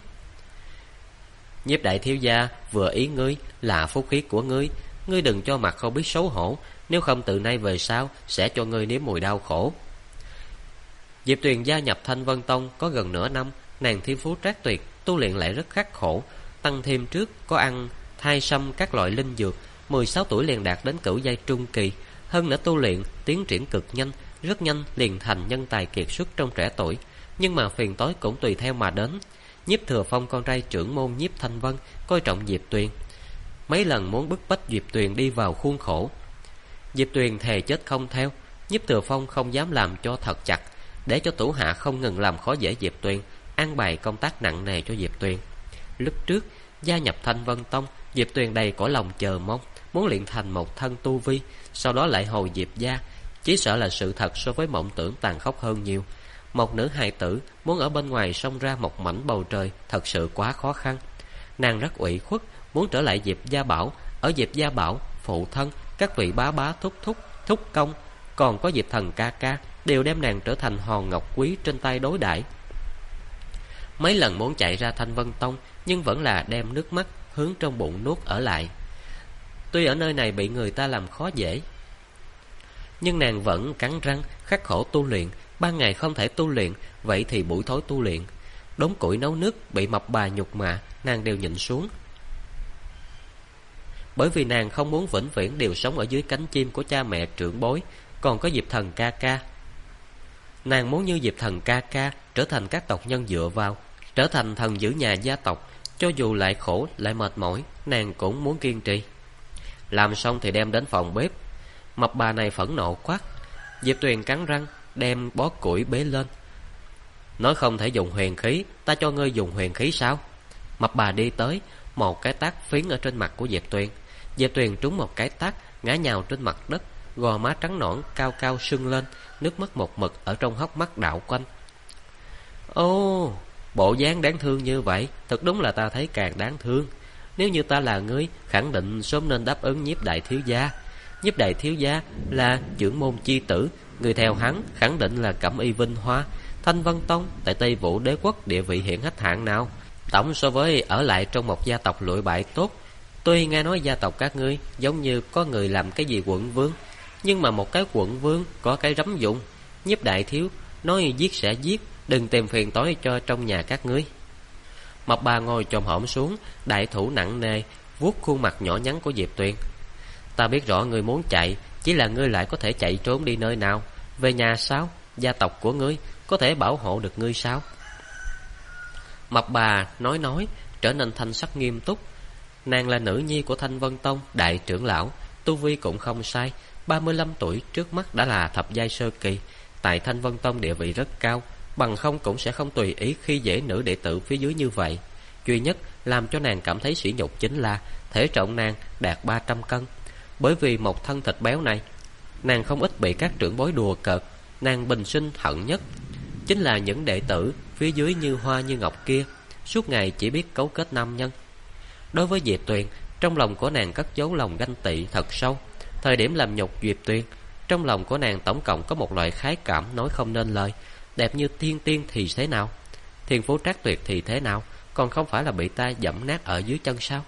Nhiếp đại thiếu gia, vừa ý ngươi là phúc khí của ngươi, ngươi đừng cho mặt không biết xấu hổ, nếu không từ nay về sau sẽ cho ngươi nếm mùi đau khổ. Diệp Tuyền gia nhập Thanh Vân Tông có gần nửa năm, nàng thiên phú trác tuyệt, tu luyện lại rất khắc khổ, tăng thêm trước có ăn thai sâm các loại linh dược, 16 tuổi liền đạt đến cửu giai trung kỳ. Hơn nữa tu luyện tiến triển cực nhanh, rất nhanh liền thành nhân tài kiệt xuất trong trẻ tuổi. Nhưng mà phiền toái cũng tùy theo mà đến. Nhiếp Thừa Phong con trai trưởng môn Nhiếp Thanh Vân coi trọng Diệp Tuyền, mấy lần muốn bức bách Diệp Tuyền đi vào khuôn khổ. Diệp Tuyền thề chết không theo, Nhiếp Thừa Phong không dám làm cho thật chặt, để cho thủ hạ không ngừng làm khó dễ Diệp Tuyền, an bài công tác nặng nề cho Diệp Tuyền. Lúc trước gia nhập Thanh Vân Tông, Diệp Tuyền đầy cõi lòng chờ mong, muốn luyện thành một thân tu vi, sau đó lại hồi Diệp gia. Chỉ sợ là sự thật so với mộng tưởng tàn khốc hơn nhiều. Một nữ hài tử muốn ở bên ngoài xông ra một mảnh bầu trời thật sự quá khó khăn. Nàng rất ủy khuất, muốn trở lại Diệp Gia Bảo. Ở Diệp Gia Bảo, phụ thân, các vị bá bá thúc thúc, thúc công, còn có Diệp Thần ca ca đều đem nàng trở thành hòn ngọc quý trên tay đối đãi. Mấy lần muốn chạy ra Thanh Vân Tông, nhưng vẫn là đem nước mắt hướng trong bụng nuốt ở lại. Tuy ở nơi này bị người ta làm khó dễ, nhưng nàng vẫn cắn răng khắc khổ tu luyện. Ban ngày không thể tu luyện, vậy thì buổi tối tu luyện. Đốn củi nấu nước bị mập bà nhục mạ, nàng đều nhịn xuống. Bởi vì nàng không muốn vĩnh viễn đều sống ở dưới cánh chim của cha mẹ trưởng bối. Còn có Diệp Thần ca ca, nàng muốn như Diệp Thần ca ca, trở thành các tộc nhân dựa vào, trở thành thần giữ nhà gia tộc. Cho dù lại khổ lại mệt mỏi, nàng cũng muốn kiên trì. Làm xong thì đem đến phòng bếp. Mập bà này phẫn nộ quát. Diệp Tuyền cắn răng đem bó củi bế lên. Nói không thể dùng huyền khí, ta cho ngươi dùng huyền khí sao? Mập bà đi tới, một cái tát phiến ở trên mặt của Diệp Tuyền. Diệp Tuyền trúng một cái tát, ngã nhào trên mặt đất, gò má trắng nõn cao cao sưng lên, nước mắt một mực ở trong hốc mắt đảo quanh. Ô, bộ dáng đáng thương như vậy, thật đúng là ta thấy càng đáng thương. Nếu như ta là ngươi, khẳng định sớm nên đáp ứng Nhiếp đại thiếu gia. Nhiếp đại thiếu gia là trưởng môn chi tử, người theo hắn khẳng định là Cẩm Y Vinh Hoa. Thanh Vân Tông tại Tây Vũ Đế quốc địa vị hiển hách hạng nào? Tổng so với ở lại trong một gia tộc lụi bại tốt. Tuy nghe nói gia tộc các ngươi giống như có người làm cái gì quận vương, nhưng mà một cái quận vương có cái rắm dụng. Nhiếp đại thiếu nói giết sẽ giết, đừng tìm phiền toái cho trong nhà các ngươi. Mập bà ngồi chồm hổm xuống, đại thủ nặng nề vuốt khuôn mặt nhỏ nhắn của Diệp Tuyền. Ta biết rõ ngươi muốn chạy, chỉ là ngươi lại có thể chạy trốn đi nơi nào? Về nhà sao? Gia tộc của ngươi có thể bảo hộ được ngươi sao? Mập bà nói trở nên thanh sắc nghiêm túc. Nàng là nữ nhi của Thanh Vân Tông đại trưởng lão, tu vi cũng không sai, 35 tuổi trước mắt đã là thập giai sơ kỳ. Tại Thanh Vân Tông địa vị rất cao, bằng không cũng sẽ không tùy ý khi dễ nữ đệ tử phía dưới như vậy. Duy nhất làm cho nàng cảm thấy sỉ nhục chính là thể trọng nàng đạt 300 cân. Bởi vì một thân thịt béo này, nàng không ít bị các trưởng bối đùa cợt. Nàng bình sinh hận nhất chính là những đệ tử phía dưới như hoa như ngọc kia, suốt ngày chỉ biết cấu kết nam nhân. Đối với Diệp Tuyền, trong lòng của nàng cất giấu lòng ganh tị thật sâu. Thời điểm làm nhục Diệp Tuyền, trong lòng của nàng tổng cộng có một loại khái cảm nói không nên lời. Đẹp như thiên tiên thì thế nào? Thiên phú trác tuyệt thì thế nào? Còn không phải là bị ta dẫm nát ở dưới chân sao?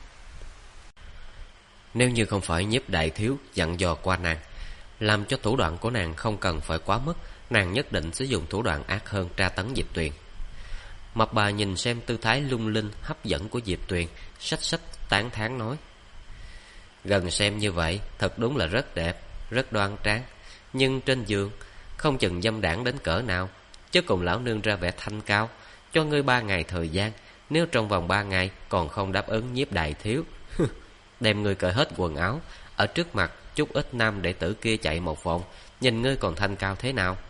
Nếu như không phải Nhiếp đại thiếu dặn dò qua nàng, làm cho thủ đoạn của nàng không cần phải quá mức, nàng nhất định sẽ dùng thủ đoạn ác hơn tra tấn Diệp Tuyền. Mập bà nhìn xem tư thái lung linh hấp dẫn của Diệp Tuyền, xách xách tán thán nói: gần xem như vậy thật đúng là rất đẹp, rất đoan trang, nhưng trên giường không chừng dâm đãng đến cỡ nào. Chứ cùng lão nương ra vẻ thanh cao, cho ngươi 3 ngày thời gian. Nếu trong vòng 3 ngày còn không đáp ứng Nhiếp đại thiếu, đem ngươi cởi hết quần áo, ở trước mặt chút ít nam đệ tử kia chạy một vòng, nhìn ngươi còn thanh cao thế nào?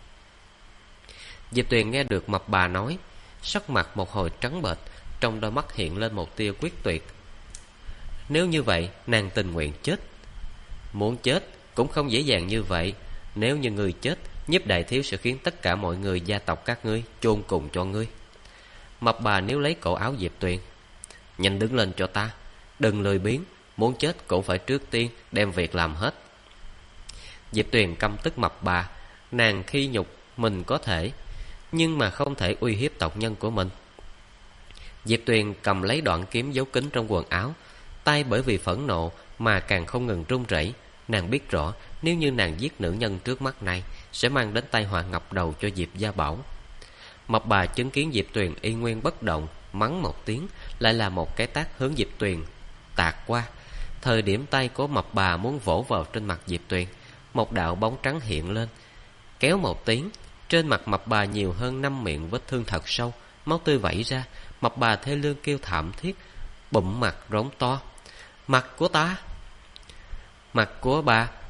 Diệp Tuyền nghe được mập bà nói, sắc mặt một hồi trắng bệch, trong đôi mắt hiện lên một tia quyết tuyệt. Nếu như vậy, nàng tình nguyện chết. Muốn chết cũng không dễ dàng như vậy. Nếu như ngươi chết, Nhiếp đại thiếu sẽ khiến tất cả mọi người gia tộc các ngươi chôn cùng cho ngươi. Mập bà níu lấy cổ áo Diệp Tuyền: nhanh đứng lên cho ta, đừng lười biếng, muốn chết cũng phải trước tiên đem việc làm hết. Diệp Tuyền căm tức mập bà, nàng khi nhục mình có thể, nhưng mà không thể uy hiếp tộc nhân của mình. Diệp Tuyền cầm lấy đoạn kiếm giấu kín trong quần áo, tay bởi vì phẫn nộ mà càng không ngừng run rẩy. Nàng biết rõ nếu như nàng giết nữ nhân trước mắt này sẽ mang đến tai họa ngập đầu cho Diệp Gia Bảo. Mập bà chứng kiến Diệp Tuyền y nguyên bất động, mắng một tiếng, lại là một cái tát hướng Diệp Tuyền tạt qua. Thời điểm tay của mập bà muốn vỗ vào trên mặt Diệp Tuyền, một đạo bóng trắng hiện lên, kéo một tiếng, trên mặt mập bà nhiều hơn 5 miệng vết thương thật sâu, máu tươi vẩy ra. Mập bà thê lương kêu thảm thiết, bụm mặt rống to: mặt của ta! Mặt của bà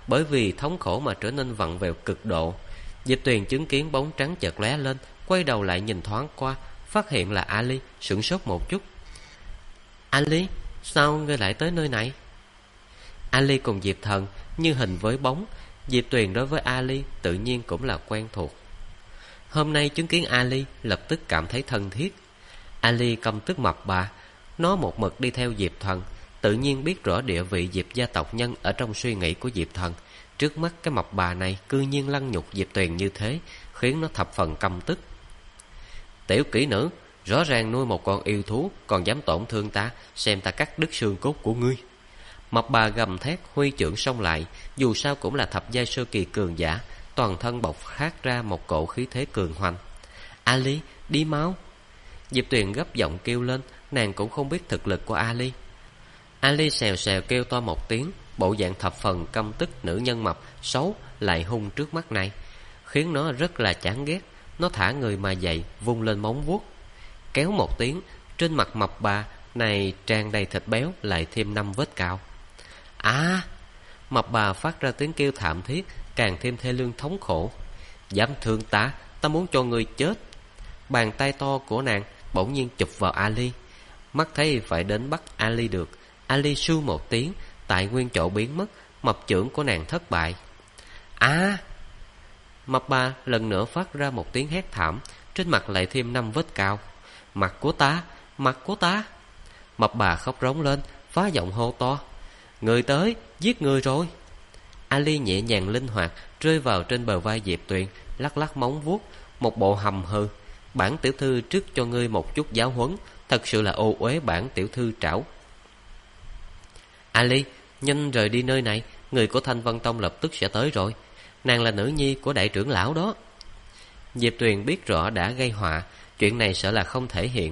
bởi vì thống khổ mà trở nên vặn vẹo cực độ. Diệp Tuyền chứng kiến bóng trắng chợt lóe lên, quay đầu lại nhìn thoáng qua, phát hiện là Ali, sửng sốt một chút. Ali, sao ngươi lại tới nơi này? Ali cùng Diệp Thần như hình với bóng. Diệp Tuyền đối với Ali tự nhiên cũng là quen thuộc. Hôm nay chứng kiến Ali, lập tức cảm thấy thân thiết. Ali căm tức mập bà, nó một mực đi theo Diệp Thần, tự nhiên biết rõ địa vị Diệp gia tộc nhân ở trong suy nghĩ của Diệp Thần. Trước mắt cái mập bà này cư nhiên lăng nhục Diệp Tuyền như thế, khiến nó thập phần căm tức. Tiểu kỹ nữ, rõ ràng nuôi một con yêu thú còn dám tổn thương ta, xem ta cắt đứt xương cốt của ngươi. Mập bà gầm thét, huy chưởng xông lại, dù sao cũng là thập giai sơ kỳ cường giả, toàn thân bộc phát ra một cổ khí thế cường hoành. Ali, đi máu! Diệp Tuyền gấp giọng kêu lên, nàng cũng không biết thực lực của Ali. Ali xèo xèo kêu to một tiếng, bộ dạng thập phần căm tức nữ nhân mập xấu lại hung trước mắt này, khiến nó rất là chán ghét. Nó thả người mà dậy, vung lên móng vuốt, kéo một tiếng, trên mặt mập bà này tràn đầy thịt béo, lại thêm 5 vết cào. À! Mập bà phát ra tiếng kêu thảm thiết, càng thêm thê lương thống khổ. Dám thương ta, ta muốn cho người chết. Bàn tay to của nàng bỗng nhiên chụp vào Ali. Mắt thấy phải đến bắt Ali được, Ali su một tiếng, tại nguyên chỗ biến mất. Mập chưởng của nàng thất bại. À! Mập bà lần nữa phát ra một tiếng hét thảm, trên mặt lại thêm 5 vết cào. Mặt của ta, mặt của ta! Mập bà khóc rống lên, phá giọng hô to. Người tới, giết người rồi! Ali nhẹ nhàng linh hoạt rơi vào trên bờ vai Diệp Tuyền, lắc lắc móng vuốt, một bộ hầm hừ. Bản tiểu thư trước cho ngươi một chút giáo huấn, thật sự là ô uế bản tiểu thư trảo. Ali, nhanh rời đi nơi này, người của Thanh Vân Tông lập tức sẽ tới rồi. Nàng là nữ nhi của đại trưởng lão đó. Diệp Tuyền biết rõ đã gây họa, chuyện này sợ là không thể hiện.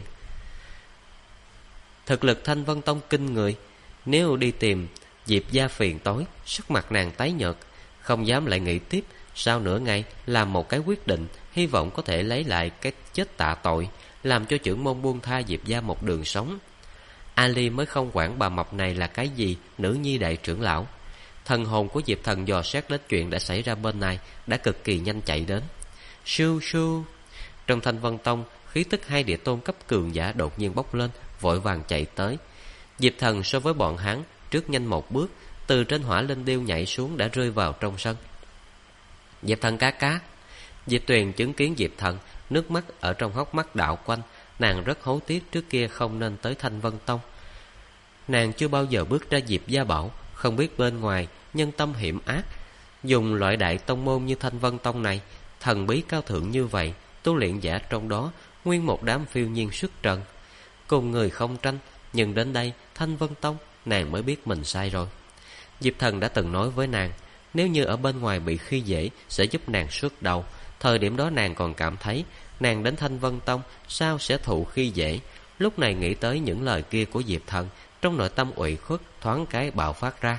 Thực lực Thanh Vân Tông kinh người, nếu đi tìm Diệp gia phiền tối, sắc mặt nàng tái nhợt, không dám lại nghĩ tiếp. Sau nửa ngày làm một cái quyết định, hy vọng có thể lấy lại cái chết tạ tội, làm cho trưởng môn buông tha Diệp gia một đường sống. Ali mới không quản bà mập này là cái gì, nữ nhi đại trưởng lão. Thần hồn của Diệp Thần dò xét đến chuyện đã xảy ra bên này, đã cực kỳ nhanh chạy đến. Sưu sưu! Trong Thanh Vân Tông, khí tức 2 địa tôn cấp cường giả đột nhiên bốc lên, vội vàng chạy tới. Diệp Thần so với bọn hắn trước nhanh một bước, từ trên hỏa linh điêu nhảy xuống, đã rơi vào trong sân. Diệp Thần cá cá! Diệp Tuyền chứng kiến Diệp Thần, nước mắt ở trong hốc mắt đảo quanh. Nàng rất hối tiếc trước kia không nên tới Thanh Vân Tông. Nàng chưa bao giờ bước ra Diệp gia bảo, không biết bên ngoài nhân tâm hiểm ác. Dùng loại đại tông môn như Thanh Vân Tông này, thần bí cao thượng như vậy, tu luyện giả trong đó nguyên một đám phiêu nhiên xuất trần, cùng người không tranh. Nhưng đến đây Thanh Vân Tông, nàng mới biết mình sai rồi. Diệp Thần đã từng nói với nàng, nếu như ở bên ngoài bị khi dễ sẽ giúp nàng xuất đầu. Thời điểm đó nàng còn cảm thấy nàng đến Thanh Vân Tông sao sẽ thụ khi dễ. Lúc này nghĩ tới những lời kia của Diệp Thần, trong nội tâm ủy khuất thoáng cái bạo phát ra.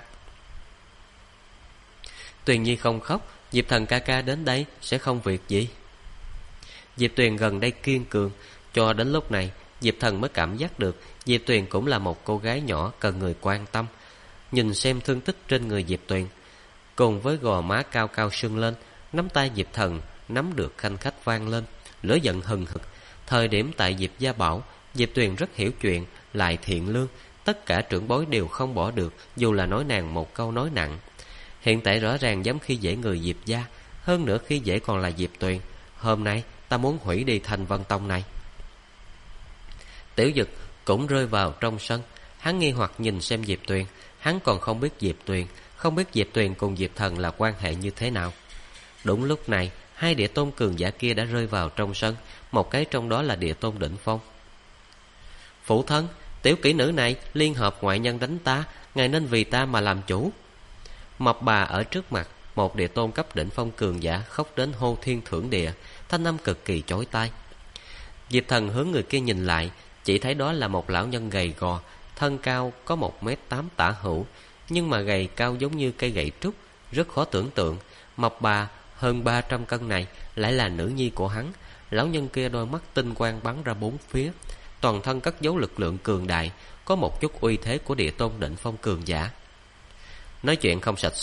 Tuyền Nhi không khóc, Diệp Thần ca ca đến đây sẽ không việc gì. Diệp Tuyền gần đây kiên cường, cho đến lúc này Diệp Thần mới cảm giác được Diệp Tuyền cũng là một cô gái nhỏ cần người quan tâm. Nhìn xem thương tích trên người Diệp Tuyền, cùng với gò má cao cao sưng lên, nắm tay Diệp Thần nắm được khanh khách vang lên, lửa giận hừng hực. Thời điểm tại Diệp gia bảo, Diệp Tuyền rất hiểu chuyện, lại thiện lương, tất cả trưởng bối đều không bỏ được, dù là nói nàng một câu nói nặng. Hiện tại rõ ràng dám khi dễ người Diệp gia, hơn nữa khi dễ còn là Diệp Tuyền. Hôm nay ta muốn hủy đi Thanh Vân Tông này. Tiểu Dực cũng rơi vào trong sân, hắn nghi hoặc nhìn xem Diệp Tuyền. Hắn còn không biết Diệp Tuyền, không biết Diệp Tuyền cùng Diệp Thần là quan hệ như thế nào. Đúng lúc này 2 địa tôn cường giả kia đã rơi vào trong sân, một cái trong đó là địa tôn đỉnh phong. Phụ thân, tiểu kỹ nữ này liên hợp ngoại nhân đánh ta, ngài nên vì ta mà làm chủ. Mập bà ở trước mặt một địa tôn cấp đỉnh phong cường giả khóc đến hô thiên thưởng địa, thanh âm cực kỳ chói tai. Diệp Thần hướng người kia nhìn lại, chỉ thấy đó là một lão nhân gầy gò, thân cao có 1m8 tả hữu, nhưng mà gầy cao giống như cây gậy trúc, rất khó tưởng tượng. Mập bà hơn 300 cân này lại là nữ nhi của hắn. Lão nhân kia đôi mắt tinh quang bắn ra bốn phía, toàn thân cất giấu lực lượng cường đại, có một chút uy thế của địa tôn đỉnh phong cường giả. Nói chuyện không sạch sẽ,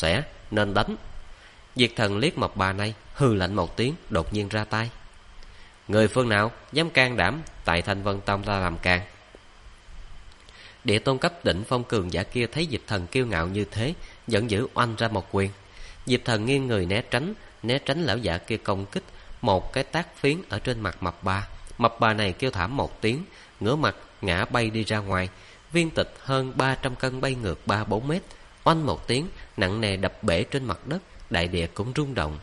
nên đánh. Diệt Thần liếc Mập Bà này, hừ lạnh một tiếng, đột nhiên ra tay. Người phương nào dám can đảm tại Thanh Vân Tông ta làm can? Địa tôn cấp đỉnh phong cường giả kia thấy Diệp Thần kiêu ngạo như thế, giận dữ oanh ra một quyền. Diệp Thần nghiêng người né tránh lão giả kia công kích, một cái tát phiến ở trên mặt Mập Bà. Mập Bà này kêu thảm một tiếng, ngửa mặt ngã bay đi ra ngoài. Viên tịch hơn 300 cân bay ngược 3-4 mét, oanh một tiếng nặng nề đập bể trên mặt đất, đại địa cũng rung động.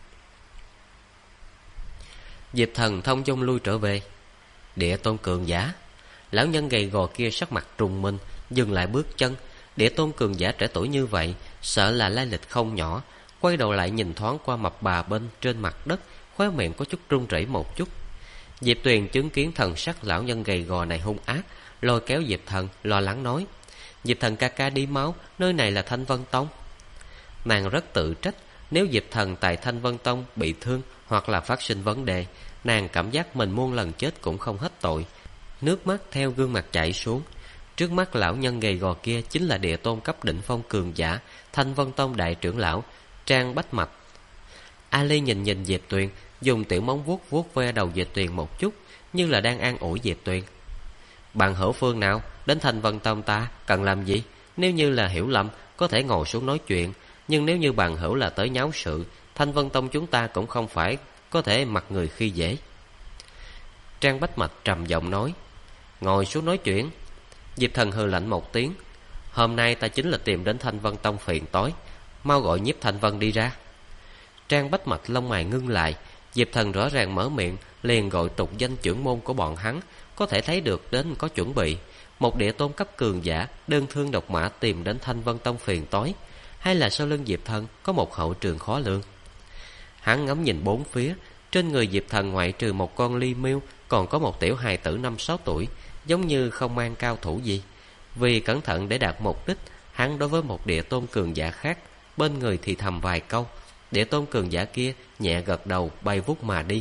Diệp Thần thông dong lui trở về. Địa tôn cường giả. Lão nhân gầy gò kia sắc mặt trùng mình, dừng lại bước chân. Địa tôn cường giả trẻ tuổi như vậy, sợ là lai lịch không nhỏ. Quay đầu lại nhìn thoáng qua Mập Bà bên trên mặt đất, khóe miệng có chút run rẩy một chút. Diệp Tuyền chứng kiến thần sắc lão nhân gầy gò này hung ác, lôi kéo Diệp Thần, lo lắng nói: Diệp Thần ca ca đi máu, nơi này là Thanh Vân Tông. Nàng rất tự trách, nếu Diệp Thần tại Thanh Vân Tông bị thương hoặc là phát sinh vấn đề, nàng cảm giác mình muôn lần chết cũng không hết tội. Nước mắt theo gương mặt chảy xuống. Trước mắt lão nhân gầy gò kia chính là địa tôn cấp đỉnh phong cường giả, Thanh Vân Tông đại trưởng lão Trang Bách Mạch. Ali nhìn Diệp Tuyền, dùng tiểu móng vuốt vuốt ve đầu Diệp Tuyền một chút, như là đang an ủi Diệp Tuyền. Bằng hữu phương nào đến Thanh Vân Tông ta cần làm gì? Nếu như là hiểu lầm, có thể ngồi xuống nói chuyện. Nhưng nếu như bằng hữu là tới nháo sự, Thanh Vân Tông chúng ta cũng không phải có thể mặc người khi dễ. Trang Bách Mạch trầm giọng nói: Ngồi xuống nói chuyện. Diệp Thần hừ lạnh một tiếng: Hôm nay ta chính là tìm đến Thanh Vân Tông phiền toái, mau gọi Nhiếp Thanh Vân đi ra. Trang Bách Mạch lông mày ngưng lại. Diệp Thần rõ ràng mở miệng, liền gọi tục danh trưởng môn của bọn hắn, có thể thấy được đến có chuẩn bị. Một địa tôn cấp cường giả đơn thương độc mã tìm đến Thanh Vân Tông phiền toái, hay là sau lưng Diệp Thần có một hậu trường khó lường. Hắn ngắm nhìn bốn phía, trên người Diệp Thần ngoại trừ một con ly miêu, còn có một tiểu hài tử 5-6 tuổi, giống như không mang cao thủ gì. Vì cẩn thận để đạt mục đích, hắn đối với một địa tôn cường giả khác bên người thì thầm vài câu. Địa tôn cường giả kia nhẹ gật đầu, bay vút mà đi.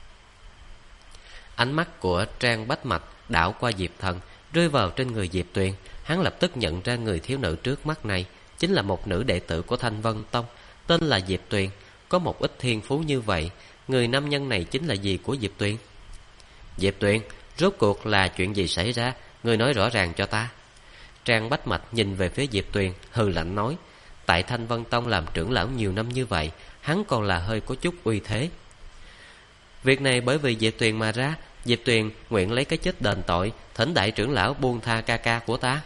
Ánh mắt của Trang Bách Mạch đảo qua Diệp Thần, rơi vào trên người Diệp Tuyền. Hắn lập tức nhận ra người thiếu nữ trước mắt này chính là một nữ đệ tử của Thanh Vân Tông, tên là Diệp Tuyền. Có một ít thiên phú như vậy, người nam nhân này chính là dì của Diệp Tuyền. Diệp Tuyền, rốt cuộc là chuyện gì xảy ra? Ngươi nói rõ ràng cho ta. Trang Bách Mạch nhìn về phía Diệp Tuyền, hừ lạnh nói: Tại Thanh Vân Tông làm trưởng lão nhiều năm như vậy, hắn còn là hơi có chút uy thế. Việc này bởi vì Diệp Tuyền mà ra. Diệp Tuyền nguyện lấy cái chết đền tội, thỉnh đại trưởng lão buông tha ca ca của ta.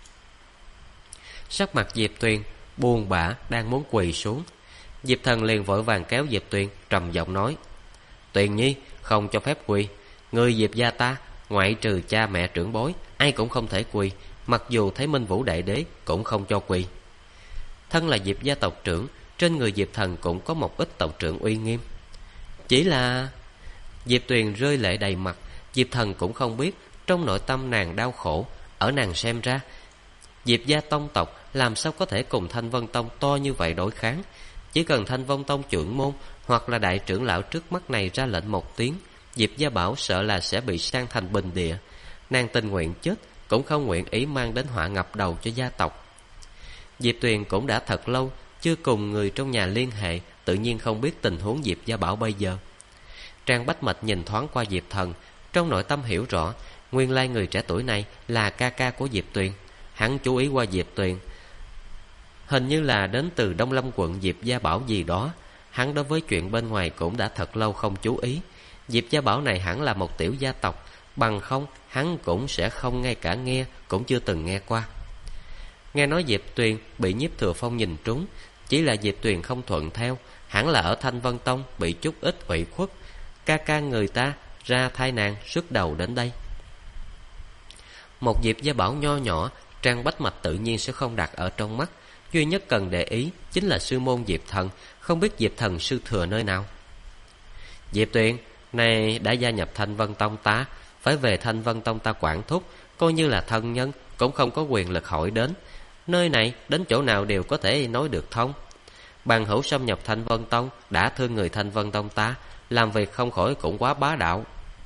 Sắc mặt Diệp Tuyền buồn bã, đang muốn quỳ xuống. Diệp Thần liền vội vàng kéo Diệp Tuyền, trầm giọng nói: Tuyền nhi, không cho phép quỳ. Người Diệp gia ta, ngoại trừ cha mẹ trưởng bối, ai cũng không thể quỳ. Mặc dù thấy Minh Vũ đại đế cũng không cho quỳ. Thân là Diệp gia tộc trưởng, trên người Diệp Thần cũng có một ít tộc trưởng uy nghiêm. Chỉ là... Diệp Tuyền rơi lệ đầy mặt. Diệp Thần cũng không biết trong nội tâm nàng đau khổ. Ở nàng xem ra, Diệp gia tông tộc làm sao có thể cùng Thanh Vân Tông to như vậy đối kháng. Chỉ cần Thanh Vân Tông trưởng môn hoặc là đại trưởng lão trước mắt này ra lệnh một tiếng, Diệp gia bảo sợ là sẽ bị san thành bình địa. Nàng tình nguyện chết cũng không nguyện ý mang đến họa ngập đầu cho gia tộc. Diệp Tuyền cũng đã thật lâu chưa cùng người trong nhà liên hệ, tự nhiên không biết tình huống Diệp gia bảo bây giờ. Trang Bách Mạch nhìn thoáng qua Diệp Thần, trong nội tâm hiểu rõ, nguyên lai người trẻ tuổi này là ca ca của Diệp Tuyền. Hắn chú ý qua Diệp Tuyền, hình như là đến từ Đông Lâm quận Diệp gia bảo gì đó. Hắn đối với chuyện bên ngoài cũng đã thật lâu không chú ý. Diệp gia bảo này hẳn là một tiểu gia tộc, bằng không hắn cũng sẽ không ngay cả nghe cũng chưa từng nghe qua. Nghe nói Diệp Tuyền bị Nhiếp Thừa Phong nhìn trúng, chỉ là Diệp Tuyền không thuận theo, hẳn là ở Thanh Vân Tông bị chút ít ủy khuất. Ca ca người ta ra thai nàng xuất đầu đến đây. Một Diệp gia bảo nho nhỏ, Trang Bách Mạch tự nhiên sẽ không đặt ở trong mắt. Duy nhất cần để ý chính là sư môn Diệp Thần, không biết Diệp Thần sư thừa nơi nào. Diệp Tuyền này đã gia nhập Thanh Vân Tông ta, phải về Thanh Vân Tông ta quản thúc, coi như là thân nhân, cũng không có quyền lực hỏi đến. Nơi này đến chỗ nào đều có thể nói được thông. Bằng hữu xâm nhập Thanh Vân Tông, đã thương người Thanh Vân Tông ta, làm việc không khỏi cũng quá bá đạo.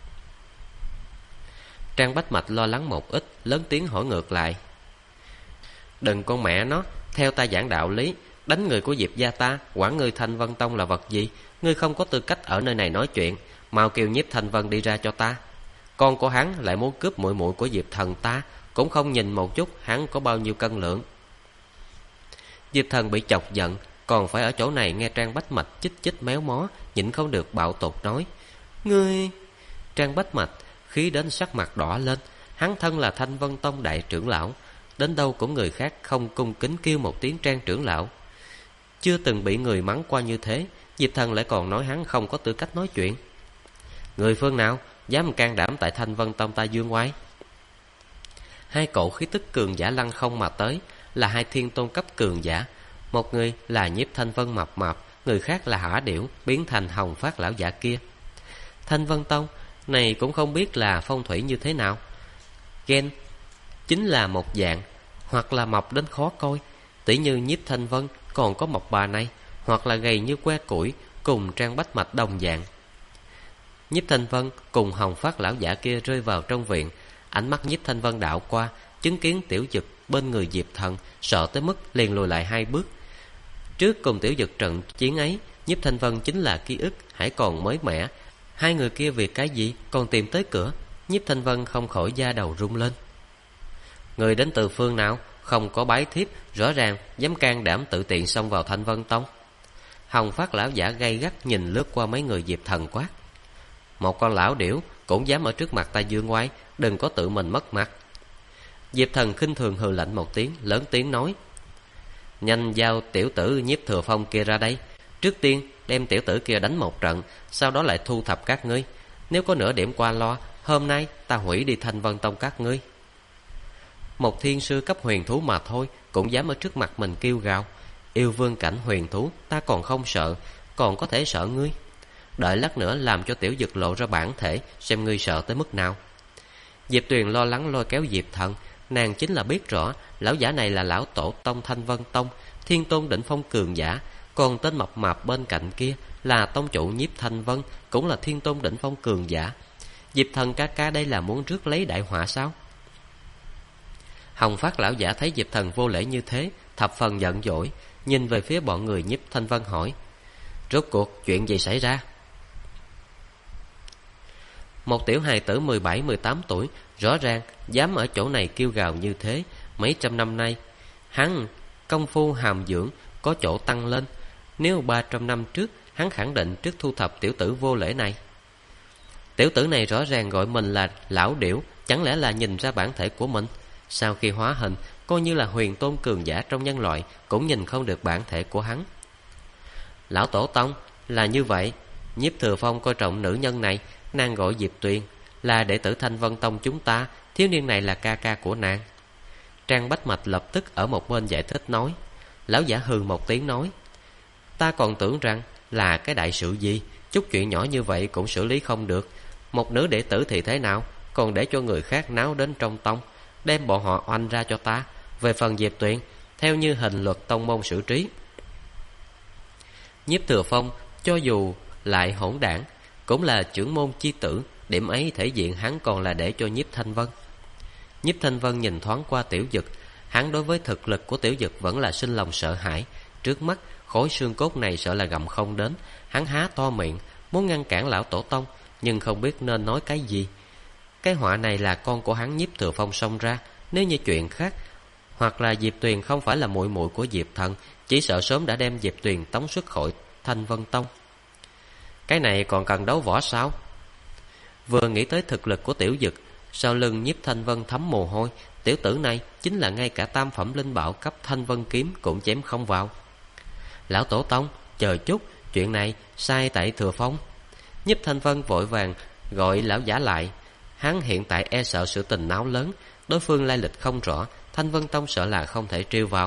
Trang Bách Mạch lo lắng một ít, lớn tiếng hỏi ngược lại: Đừng con mẹ nó, theo ta giảng đạo lý, Đánh người của Diệp gia ta, quản ngươi Thanh Vân Tông là vật gì? Ngươi không có tư cách ở nơi này nói chuyện. Mau kêu Nhiếp Thanh Vân đi ra cho ta. Con của hắn lại muốn cướp muội muội của Diệp Thần ta, cũng không nhìn một chút hắn có bao nhiêu cân lượng. Diệp Thần bị chọc giận, còn phải ở chỗ này nghe Trang Bách Mạch chích chích méo mó, nhịn không được bạo tột nói: Ngươi... Trang Bách Mạch khí đến sắc mặt đỏ lên. Hắn thân là Thanh Vân Tông đại trưởng lão, đến đâu cũng người khác không cung kính kêu một tiếng Trang trưởng lão. Chưa từng bị người mắng qua như thế, Diệp Thần lại còn nói hắn không có tư cách nói chuyện. Người phương nào dám can đảm tại Thanh Vân Tông ta dương oai? Hai cỗ khí tức cường giả lăng không mà tới, là hai thiên tôn cấp cường giả. Một người là Nhiếp Thanh Vân mập mạp, người khác là Hỏa Điểu biến thành Hồng Phát lão giả kia. Thanh Vân Tông này cũng không biết là phong thủy như thế nào. Ghen chính là một dạng, hoặc là mọc đến khó coi, tỉ như Nhiếp Thanh Vân còn có mọc bà này, hoặc là gầy như que củi, cùng Trang Bách Mạch đồng dạng. Nhiếp Thanh Vân cùng Hồng Phát lão giả kia rơi vào trong viện. Ánh mắt Nhiếp Thanh Vân đảo qua, chứng kiến Tiểu Dực bên người Diệp Thần, sợ tới mức liền lùi lại 2 bước. Trước cùng Tiểu Dực trận chiến ấy, Nhiếp Thanh Vân chính là ký ức hãy còn mới mẻ. Hai người kia vì cái gì còn tìm tới cửa? Nhiếp Thanh Vân không khỏi da đầu rung lên. Người đến từ phương nào, không có bái thiếp, rõ ràng dám can đảm tự tiện xông vào Thanh Vân Tông. Hồng Phát lão giả gay gắt nhìn lướt qua mấy người Diệp Thần quát: Một con lão điểu cũng dám ở trước mặt ta dương oai, đừng có tự mình mất mặt. Diệp Thần khinh thường hừ lạnh một tiếng, lớn tiếng nói: Nhanh giao tiểu tử Nhiếp Thừa Phong kia ra đây. Trước tiên đem tiểu tử kia đánh một trận, sau đó lại thu thập các ngươi. Nếu có nửa điểm qua lo, hôm nay ta hủy đi Thanh Vân Tông các ngươi. Một thiên sư cấp huyền thú mà thôi, cũng dám ở trước mặt mình kêu gào. Yêu vương cảnh huyền thú ta còn không sợ, còn có thể sợ ngươi. Đợi lát nữa làm cho Tiểu Dực lộ ra bản thể, xem ngươi sợ tới mức nào. Diệp Tuyền lo lắng lôi kéo Diệp Thần. Nàng chính là biết rõ lão giả này là lão tổ tông Thanh Vân Tông, thiên tôn đỉnh phong cường giả. Còn tên mập mạp bên cạnh kia là tông chủ Nhiếp Thanh Vân, cũng là thiên tôn đỉnh phong cường giả. Diệp Thần ca ca đây là muốn rước lấy đại họa sao? Hồng Phát lão giả thấy Diệp Thần vô lễ như thế, thập phần giận dỗi, nhìn về phía bọn người Nhiếp Thanh Vân hỏi: Rốt cuộc chuyện gì xảy ra? Một tiểu hài tử 17-18 tuổi, rõ ràng dám ở chỗ này kêu gào như thế. Mấy trăm năm nay hắn công phu hàm dưỡng có chỗ tăng lên. Nếu 300 năm trước, hắn khẳng định trước thu thập tiểu tử vô lễ này. Tiểu tử này rõ ràng gọi mình là lão điểu, chẳng lẽ là nhìn ra bản thể của mình? Sau khi hóa hình, coi như là huyền tôn cường giả trong nhân loại, cũng nhìn không được bản thể của hắn. Lão tổ tông, là như vậy. Nhiếp Thừa Phong coi trọng nữ nhân này, nàng gọi Diệp Tuyền, là đệ tử Thanh Vân Tông chúng ta, thiếu niên này là ca ca của nàng. Trang Bách Mạch lập tức ở một bên giải thích nói. Lão giả hừ một tiếng nói: Ta còn tưởng rằng là cái đại sự gì, chút chuyện nhỏ như vậy cũng xử lý không được. Một nữ đệ tử thì thế nào, còn để cho người khác náo đến trong tông, đem bọn họ oanh ra cho ta. Về phần Diệp Tuyền, theo như hình luật tông môn xử trí. Nhiếp Thừa Phong cho dù lại hỗn đảng, cũng là trưởng môn chi tử, điểm ấy thể diện hắn còn là để cho Nhiếp Thanh Vân. Nhiếp Thanh Vân nhìn thoáng qua Tiểu Dực, hắn đối với thực lực của Tiểu Dực vẫn là sinh lòng sợ hãi. Trước mắt khối xương cốt này sợ là gặm không đến. Hắn há to miệng muốn ngăn cản lão tổ tông, nhưng không biết nên nói cái gì. Cái họa này là con của hắn Nhiếp Thừa Phong xông ra. Nếu như chuyện khác, hoặc là Diệp Tuyền không phải là muội muội của Diệp Thần, chỉ sợ sớm đã đem Diệp Tuyền tống xuất khỏi Thanh Vân Tông. Cái này còn cần đấu võ sao? Vừa nghĩ tới thực lực của Tiểu Dực, sau lưng Nhiếp Thanh Vân thấm mồ hôi. Tiểu tử này chính là ngay cả tam phẩm linh bảo cấp Thanh Vân kiếm cũng chém không vào. Lão tổ tông, chờ chút, chuyện này sai tại Thừa Phong. Nhiếp Thanh Vân vội vàng gọi lão giả lại. Hắn hiện tại e sợ sự tình náo lớn, đối phương lai lịch không rõ, Thanh Vân Tông sợ là không thể trêu vào.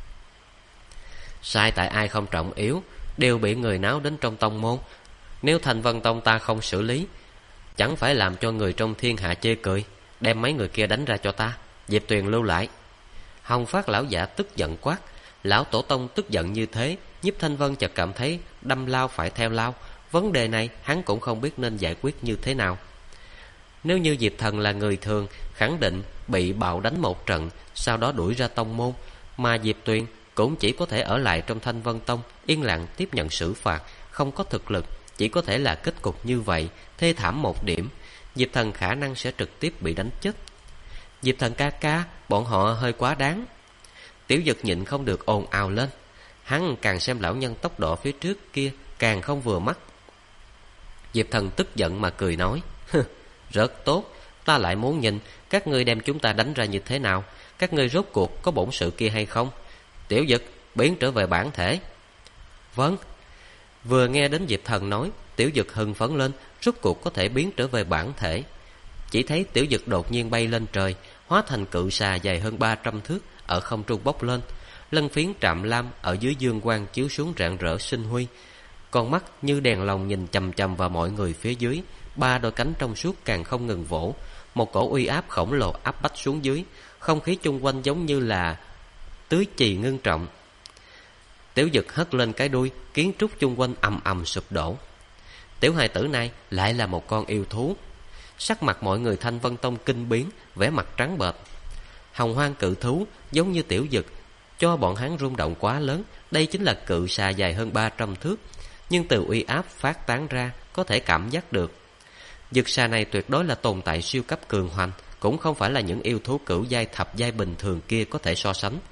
Sai tại ai không trọng yếu, đều bị người náo đến trong tông môn. Nếu Thanh Vân Tông ta không xử lý, chẳng phải làm cho người trong thiên hạ chê cười. Đem mấy người kia đánh ra cho ta, Diệp Tuyền lưu lại. Hồng Phát lão giả tức giận quát. Lão tổ tông tức giận như thế, Nhiếp Thanh Vân chợt cảm thấy đâm lao phải theo lao. Vấn đề này hắn cũng không biết nên giải quyết như thế nào. Nếu như Diệp Thần là người thường, khẳng định bị bạo đánh một trận, sau đó đuổi ra tông môn. Mà Diệp Tuyền cũng chỉ có thể ở lại trong Thanh Vân Tông, yên lặng tiếp nhận xử phạt. Không có thực lực, chỉ có thể là kết cục như vậy. Thê thảm một điểm, Diệp Thần khả năng sẽ trực tiếp bị đánh chết. Diệp Thần ca ca, bọn họ hơi quá đáng. Tiểu Dực nhịn không được ồn ào lên. Hắn càng xem lão nhân tốc độ phía trước kia càng không vừa mắt. Diệp Thần tức giận mà cười nói: rất tốt, ta lại muốn nhìn các ngươi đem chúng ta đánh ra như thế nào. Các ngươi rốt cuộc có bổn sự kia hay không? Tiểu Dực, biến trở về bản thể. Vâng. Vừa nghe đến Diệp Thần nói, Tiểu Dực hưng phấn lên, rốt cuộc có thể biến trở về bản thể. Chỉ thấy Tiểu Dực đột nhiên bay lên trời, hóa thành cự xà dài hơn 300 thước, ở không trung bốc lên. Lân phiến trạm lam ở dưới dương quang chiếu xuống rạng rỡ sinh huy. Con mắt như đèn lồng nhìn chằm chằm vào mọi người phía dưới. Ba đôi cánh trong suốt càng không ngừng vỗ. Một cổ uy áp khổng lồ áp bách xuống dưới. Không khí chung quanh giống như là tưới chì ngưng trọng. Tiểu Dực hất lên cái đuôi, kiến trúc chung quanh ầm ầm sụp đổ. Tiểu hài tử này lại là một con yêu thú. Sắc mặt mọi người Thanh Vân Tông kinh biến, vẻ mặt trắng bệch. Hồng hoang cự thú giống như Tiểu Dực cho bọn hắn rung động quá lớn. Đây chính là cự xà dài hơn 300 thước, nhưng từ uy áp phát tán ra có thể cảm giác được. Dực xà này tuyệt đối là tồn tại siêu cấp cường hoành, cũng không phải là những yêu thú cửu giai thập giai bình thường kia có thể so sánh.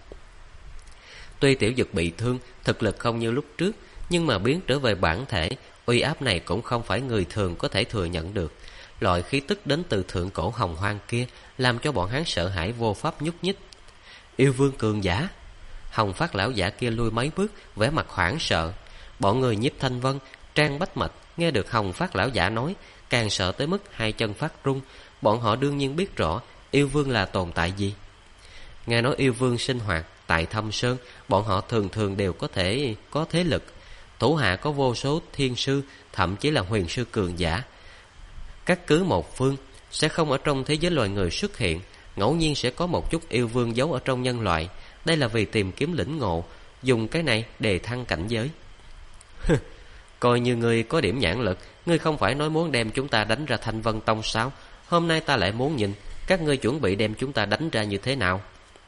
Tuy Tiểu Dực bị thương, thực lực không như lúc trước, nhưng mà biến trở về bản thể, uy áp này cũng không phải người thường có thể thừa nhận được. Loại khí tức đến từ thượng cổ hồng hoang kia làm cho bọn hắn sợ hãi vô pháp nhúc nhích. Yêu vương cường giả. Hồng Phát lão giả kia lui mấy bước, vẻ mặt hoảng sợ. Bọn người Nhiếp Thanh Vân, Trang Bách Mạch nghe được Hồng Phát lão giả nói, càng sợ tới mức hai chân phát run. Bọn họ đương nhiên biết rõ yêu vương là tồn tại gì. Nghe nói yêu vương sinh hoạt tại Thâm Sơn, bọn họ thường thường đều có thể có thế lực. Thủ hạ có vô số thiên sư, thậm chí là huyền sư cường giả. Các cứ một phương sẽ không ở trong thế giới loài người xuất hiện, ngẫu nhiên sẽ có một chút yêu vương giấu ở trong nhân loại. Đây là vì tìm kiếm lĩnh ngộ, dùng cái này để thăng cảnh giới. Coi như ngươi có điểm nhãn lực, ngươi không phải nói muốn đem chúng ta đánh ra Thanh Vân Tông sao? Hôm nay ta lại muốn nhìn các ngươi chuẩn bị đem chúng ta đánh ra như thế nào.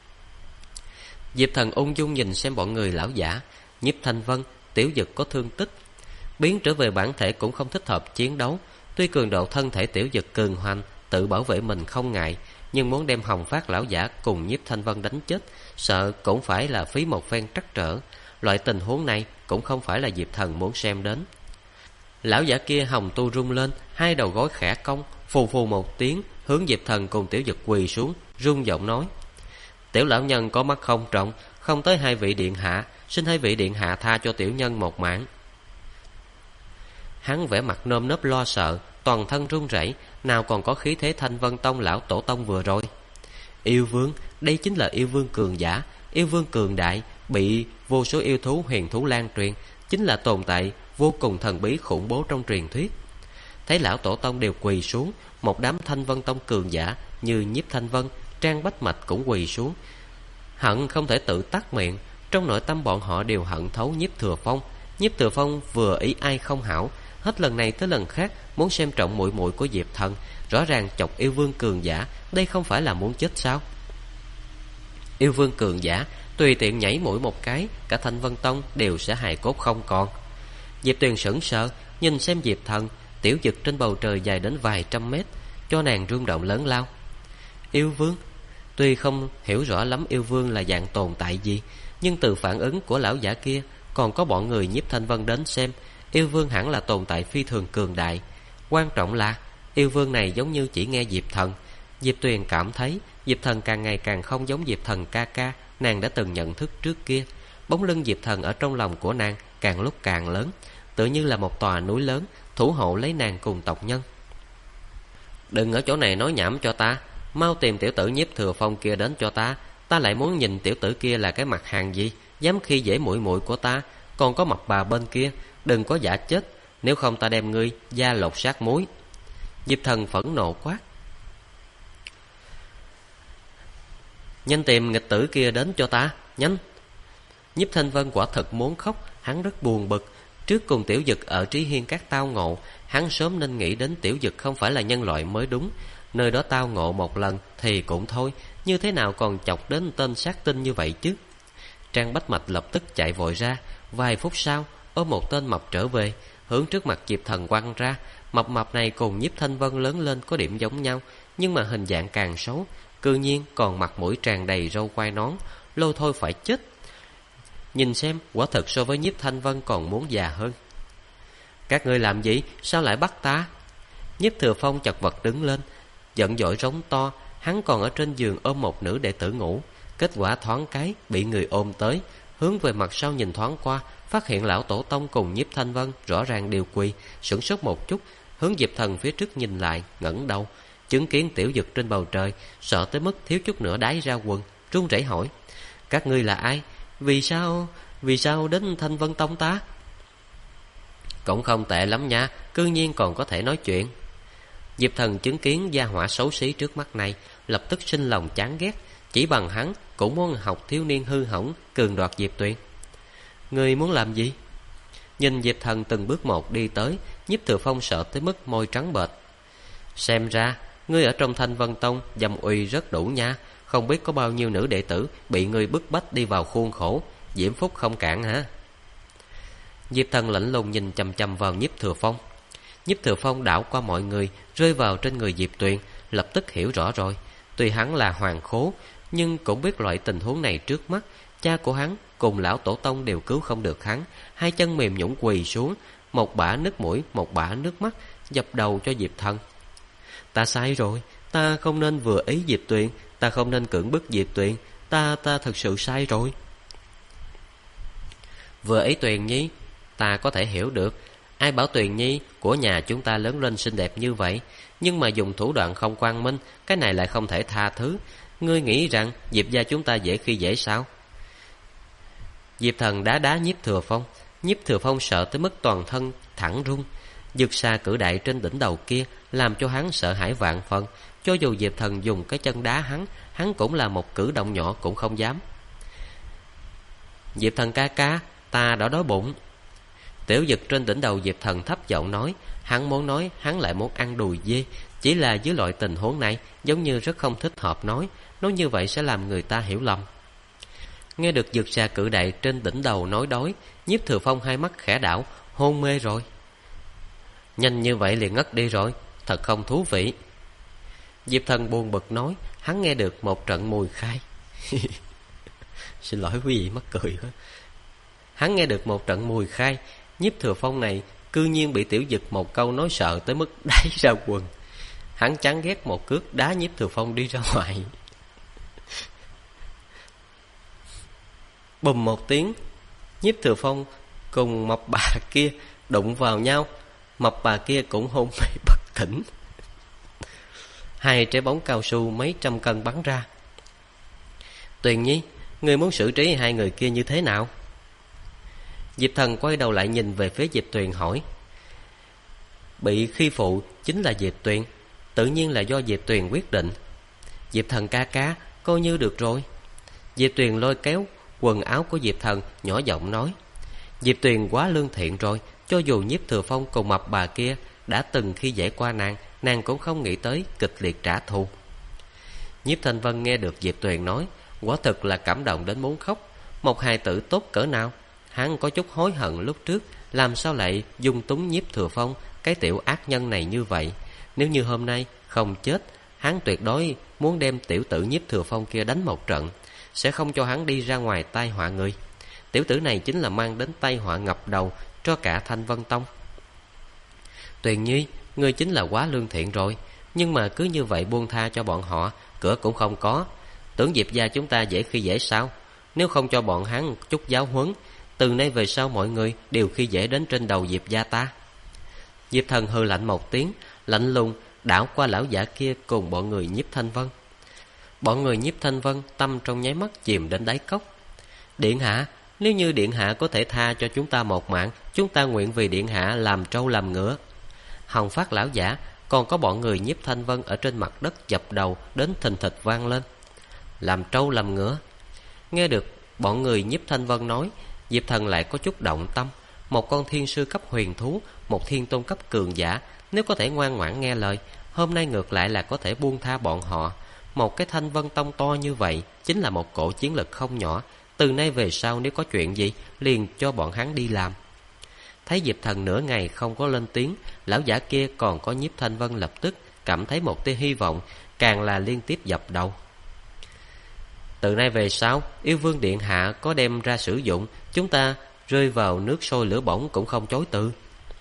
Diệp Thần ung dung nhìn xem bọn người lão giả. Nhiếp Thanh Vân, Tiểu Dực có thương tích, biến trở về bản thể cũng không thích hợp chiến đấu. Tuy cường độ thân thể Tiểu Dực cường hoành, tự bảo vệ mình không ngại, nhưng muốn đem Hồng Phát lão giả cùng Nhiếp Thanh Vân đánh chết, sợ cũng phải là phí một phen trắc trở. Loại tình huống này cũng không phải là Diệp Thần muốn xem đến. Lão giả kia hồng tu rung lên, hai đầu gối khẽ cong, phù phù một tiếng, hướng Diệp Thần cùng Tiểu Dực quỳ xuống, rung giọng nói: Tiểu lão nhân có mắt không trọng, không tới hai vị điện hạ, xin hai vị điện hạ tha cho tiểu nhân một mạng. Hắn vẻ mặt nơm nớp lo sợ, toàn thân run rẩy, nào còn có khí thế Thanh Vân Tông lão tổ tông vừa rồi. Yêu vương, đây chính là yêu vương cường giả, yêu vương cường đại, bị vô số yêu thú huyền thú lan truyền, chính là tồn tại vô cùng thần bí khủng bố trong truyền thuyết. Thấy lão tổ tông đều quỳ xuống, một đám Thanh Vân Tông cường giả như Nhiếp Thanh Vân, Trang Bách Mạch cũng quỳ xuống, hận không thể tự tắt miệng. Trong nội tâm bọn họ đều hận thấu Nhiếp Thừa Phong. Nhiếp Thừa Phong vừa ý ai không hảo, hết lần này tới lần khác muốn xem trọng muội muội của Diệp Thần, rõ ràng chọc yêu vương cường giả, đây không phải là muốn chết sao? Yêu vương cường giả tùy tiện nhảy mũi một cái, cả Thanh Vân Tông đều sẽ hài cốt không còn. Diệp Tuyền sững sờ nhìn xem Diệp Thần. Tiểu Dực trên bầu trời dài đến vài trăm mét, cho nàng rung động lớn lao. Yêu vương, tuy không hiểu rõ lắm yêu vương là dạng tồn tại gì, nhưng từ phản ứng của lão giả kia, còn có bọn người Nhiếp Thanh Vân đến xem, yêu vương hẳn là tồn tại phi thường cường đại. Quan trọng là yêu vương này giống như chỉ nghe Diệp Thần. Diệp Tuyền cảm thấy Diệp Thần càng ngày càng không giống Diệp Thần ca ca nàng đã từng nhận thức trước kia. Bóng lưng Diệp Thần ở trong lòng của nàng càng lúc càng lớn, tựa như là một tòa núi lớn thủ hộ lấy nàng cùng tộc nhân. Đừng ở chỗ này nói nhảm cho ta, mau tìm tiểu tử Nhiếp Thừa Phong kia đến cho ta. Ta lại muốn nhìn tiểu tử kia là cái mặt hàng gì, dám khi dễ muội muội của ta. Còn có mập bà bên kia, đừng có giả chết, nếu không ta đem ngươi da lột xác muối. Diệp Thần phẫn nộ quát: Nhanh tìm nghịch tử kia đến cho ta, nhanh! Nhiếp Thanh Vân quả thật muốn khóc, hắn rất buồn bực. Trước cùng Tiểu Dực ở Trí Hiên Các tao ngộ, hắn sớm nên nghĩ đến Tiểu Dực không phải là nhân loại mới đúng. Nơi đó tao ngộ một lần thì cũng thôi, như thế nào còn chọc đến tên sát tinh như vậy chứ? Trang Bách Mạch lập tức chạy vội ra. Vài phút sau, ôm một tên mập trở về, hướng trước mặt Diệp Thần quăng ra. Mập mập này cùng Nhiếp Thanh Vân lớn lên có điểm giống nhau, nhưng mà hình dạng càng xấu, cư nhiên còn mặt mũi tràn đầy râu quai nón, lôi thôi phải chết. Nhìn xem, quả thật so với Nhiếp Thanh Vân còn muốn già hơn. Các ngươi làm gì? Sao lại bắt ta? Nhiếp Thừa Phong chật vật đứng lên, giận dỗi rống to. Hắn còn ở trên giường ôm một nữ đệ tử ngủ. Kết quả thoáng cái bị người ôm tới, hướng về mặt sau nhìn thoáng qua, phát hiện lão tổ tông cùng Nhiếp Thanh Vân rõ ràng đều quỳ, sửng sốt một chút, hướng Diệp Thần phía trước nhìn lại, ngẩng đầu, chứng kiến Tiểu Dực trên bầu trời, sợ tới mức thiếu chút nữa đái ra quần, run rẩy hỏi: các ngươi là ai? Vì sao đến Thanh Vân Tông ta? Cũng không tệ lắm nha, cư nhiên còn có thể nói chuyện. Diệp Thần chứng kiến gia hỏa xấu xí trước mắt này, lập tức sinh lòng chán ghét, chỉ bằng hắn cũng muốn học thiếu niên hư hỏng cường đoạt Diệp Tuyền. Ngươi muốn làm gì? Nhìn Diệp Thần từng bước một đi tới, Nhiếp Thừa Phong sợ tới mức môi trắng bệch. Xem ra ngươi ở trong Thanh Vân Tông dâm uy rất đủ nha, không biết có bao nhiêu nữ đệ tử bị ngươi bức bách đi vào khuôn khổ, diễm phúc không cạn hả? Diệp Thần lạnh lùng nhìn chằm chằm vào Nhiếp Thừa Phong. Nhiếp Thừa Phong đảo qua mọi người, rơi vào trên người Diệp Tuyền, lập tức hiểu rõ rồi. Tuy hắn là hoàng khố, nhưng cũng biết loại tình huống này trước mắt, cha của hắn cùng lão tổ tông đều cứu không được hắn. Hai chân mềm nhũn quỳ xuống, một bả nước mũi, một bả nước mắt, dập đầu cho Diệp Thần. Ta sai rồi, ta không nên vừa ý Diệp Tuyền, ta không nên cưỡng bức Diệp Tuyền, ta thật sự sai rồi. Vừa ý Tuyền Nhi, ta có thể hiểu được. Ai bảo Tuyền Nhi của nhà chúng ta lớn lên xinh đẹp như vậy, nhưng mà dùng thủ đoạn không quang minh, cái này lại không thể tha thứ. Ngươi nghĩ rằng Diệp gia chúng ta dễ khi dễ sao? Diệp Thần đá Nhiếp Thừa Phong. Nhiếp Thừa Phong sợ tới mức toàn thân thẳng run. Dực xa cử đại trên đỉnh đầu kia làm cho hắn sợ hãi vạn phần. Cho dù Diệp Thần dùng cái chân đá hắn cũng là một cử động nhỏ cũng không dám. Diệp Thần ca ca, ta đã đói bụng. Tiểu Dực trên đỉnh đầu Diệp Thần thấp giọng nói. Hắn muốn nói hắn lại muốn ăn đùi dê, chỉ là dưới loại tình huống này giống như rất không thích hợp nói như vậy sẽ làm người ta hiểu lầm. Nghe được Dực xà cự đại trên đỉnh đầu nói đói, Nhiếp Thừa Phong hai mắt khẽ đảo, hôn mê rồi. Nhanh như vậy liền ngất đi rồi, thật không thú vị. Diệp Thần buồn bực nói. Hắn nghe được một trận mùi khai. Xin lỗi quý vị, mắc cười quá. Hắn nghe được một trận mùi khai. Nhiếp Thừa Phong này cư nhiên bị Tiểu Dực một câu nói sợ tới mức đáy ra quần. Hắn chán ghét một cước đá Nhiếp Thừa Phong đi ra ngoài. Bùm một tiếng, Nhiếp Thừa Phong cùng mập bà kia đụng vào nhau. Mập bà kia cũng hôn mê bất tỉnh. Hai trái bóng cao su mấy trăm cân bắn ra. Tuyền Nhi, ngươi muốn xử trí hai người kia như thế nào? Diệp Thần quay đầu lại nhìn về phía Diệp Tuyền hỏi. Bị khi phụ chính là Diệp Tuyền, tự nhiên là do Diệp Tuyền quyết định. Diệp Thần ca ca, coi như được rồi. Diệp Tuyền lôi kéo quần áo của Diệp Thần, nhỏ giọng nói. Diệp Tuyền quá lương thiện rồi, cho dù Nhiếp Thừa Phong cùng mập bà kia đã từng khi dễ qua nàng cũng không nghĩ tới kịch liệt trả thù. Nhiếp Thanh Vân nghe được Diệp Tuyền nói, quả thực là cảm động đến muốn khóc. Một hài tử tốt cỡ nào. Hắn có chút hối hận lúc trước làm sao lại dung túng Nhiếp Thừa Phong, cái tiểu ác nhân này như vậy. Nếu như hôm nay không chết, hắn tuyệt đối muốn đem tiểu tử Nhiếp Thừa Phong kia đánh một trận, sẽ không cho hắn đi ra ngoài tai họa người. Tiểu tử này chính là mang đến tai họa ngập đầu cho cả Thanh Vân Tông. Tuyền Nhi, ngươi chính là quá lương thiện rồi, nhưng mà cứ như vậy buông tha cho bọn họ, cửa cũng không có. Tưởng Diệp gia chúng ta dễ khi dễ sao? Nếu không cho bọn hắn chút giáo huấn, từ nay về sau mọi người đều khi dễ đến trên đầu Diệp gia ta. Diệp Thần hừ lạnh một tiếng, lạnh lùng đảo qua lão giả kia cùng bọn người Nhiếp Thanh Vân. Bọn người Nhiếp Thanh Vân tâm trong nháy mắt chìm đến đáy cốc. Điện hạ, nếu như điện hạ có thể tha cho chúng ta một mạng, chúng ta nguyện vì điện hạ làm trâu làm ngựa. Hồng Phát lão giả còn có bọn người Nhiếp Thanh Vân ở trên mặt đất dập đầu đến thình thịch vang lên. Làm trâu làm ngựa. Nghe được bọn người Nhiếp Thanh Vân nói, Diệp Thần lại có chút động tâm. Một con thiên sư cấp huyền thú, một thiên tôn cấp cường giả, nếu có thể ngoan ngoãn nghe lời, hôm nay ngược lại là có thể buông tha bọn họ. Một cái Thanh Vân Tông to như vậy chính là một cổ chiến lực không nhỏ, Từ nay về sau nếu có chuyện gì liền cho bọn hắn đi làm. Thấy Diệp Thần nửa ngày không có lên tiếng, lão giả kia còn có Nhiếp Thanh Vân lập tức cảm thấy một tia hy vọng, càng là liên tiếp dập đầu. Từ nay về sau, Yêu Vương điện hạ có đem ra sử dụng, chúng ta rơi vào nước sôi lửa bỏng cũng không chối từ.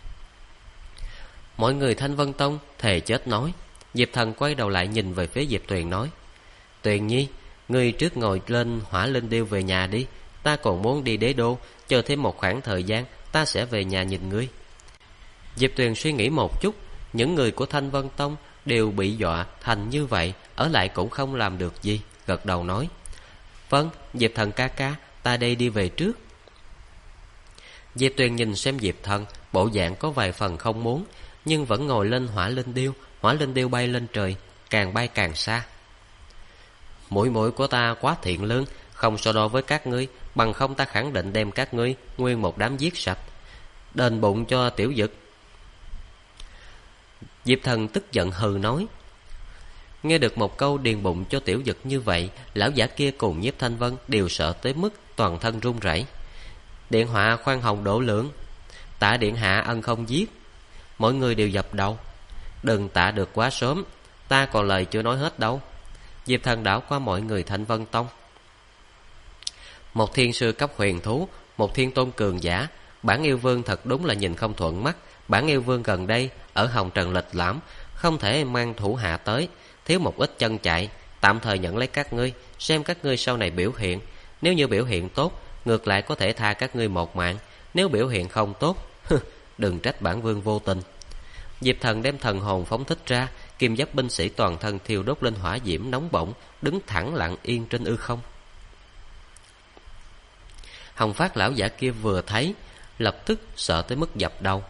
Mọi người Thanh Vân Tông thề chết nói. Diệp Thần quay đầu lại nhìn về phía Diệp Tuyền nói: Tuyền nhi, ngươi trước ngồi lên hỏa linh điêu về nhà đi, ta còn muốn đi đế đô, chờ thêm một khoảng thời gian ta sẽ về nhà nhìn ngươi. Diệp Tuyền suy nghĩ một chút, những người của Thanh Vân Tông đều bị dọa thành như vậy, ở lại cũng không làm được gì, gật đầu nói: Vâng, Diệp Thần ca ca, ta đây đi về trước. Diệp Tuyền nhìn xem Diệp Thần, bộ dạng có vài phần không muốn, nhưng vẫn ngồi lên hỏa linh điêu. Hỏa linh điêu bay lên trời, càng bay càng xa. Muội muội của ta quá thiện lương, không so đo với các ngươi, bằng không ta khẳng định đem các ngươi nguyên một đám giết sạch, đền bụng cho Tiểu Dực. Diệp Thần tức giận hừ nói. Nghe được một câu điền bụng cho Tiểu Dực như vậy, lão giả kia cùng Nhiếp Thanh Vân đều sợ tới mức toàn thân run rẩy. Điện hạ khoan hồng độ lượng, tạ điện hạ ân không giết. Mọi người đều dập đầu. Đừng tạ được quá sớm, ta còn lời chưa nói hết đâu. Diệp Thần đảo qua mọi người Thanh Vân Tông. Một thiên sư cấp huyền thú, một thiên tôn cường giả, bản yêu vương thật đúng là nhìn không thuận mắt. Bản yêu vương gần đây ở hồng trần lịch lãm, không thể mang thủ hạ tới, thiếu một ít chân chạy, tạm thời nhận lấy các ngươi, xem các ngươi sau này biểu hiện. Nếu như biểu hiện tốt, ngược lại có thể tha các ngươi một mạng. Nếu biểu hiện không tốt, đừng trách bản vương vô tình. Diệp Thần đem thần hồn phóng thích ra, kim giáp binh sĩ toàn thân thiêu đốt lên hỏa diễm nóng bỏng, đứng thẳng lặng yên trên ư không. Hồng Phát lão giả kia vừa thấy, lập tức sợ tới mức dập đầu.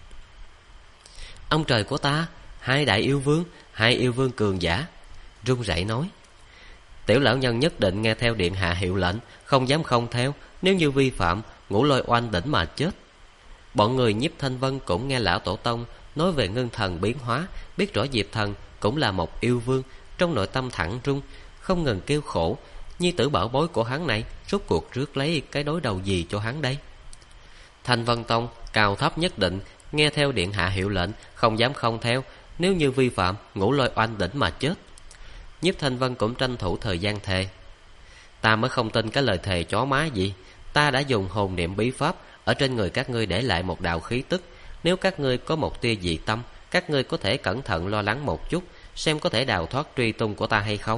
Ông trời của ta, hai yêu vương cường giả. Run rẩy nói: Tiểu lão nhân nhất định nghe theo điện hạ hiệu lệnh, không dám không theo, nếu như vi phạm, Ngũ Lôi oanh đỉnh mà chết. Bọn người Nhiếp Thanh Vân cũng nghe lão tổ tông nói về ngưng thần biến hóa, biết rõ Diệp Thần cũng là một yêu vương, trong nội tâm thẳng rung, không ngừng kêu khổ. Nhi tử bảo bối của hắn này rốt cuộc rước lấy cái đối đầu gì cho hắn đây? Thanh Vân Tông cao thấp nhất định nghe theo điện hạ hiệu lệnh, không dám không theo, nếu như vi phạm, Ngũ Lôi oanh đỉnh mà chết. Nhiếp Thanh Vân cũng tranh thủ thời gian thề. Ta mới không tin cái lời thề chó má gì. Ta đã dùng hồn niệm bí pháp ở trên người các ngươi để lại một đạo khí tức. Nếu các ngươi có một tia dị tâm, các ngươi có thể cẩn thận lo lắng một chút, xem có thể đào thoát truy tung của ta hay không.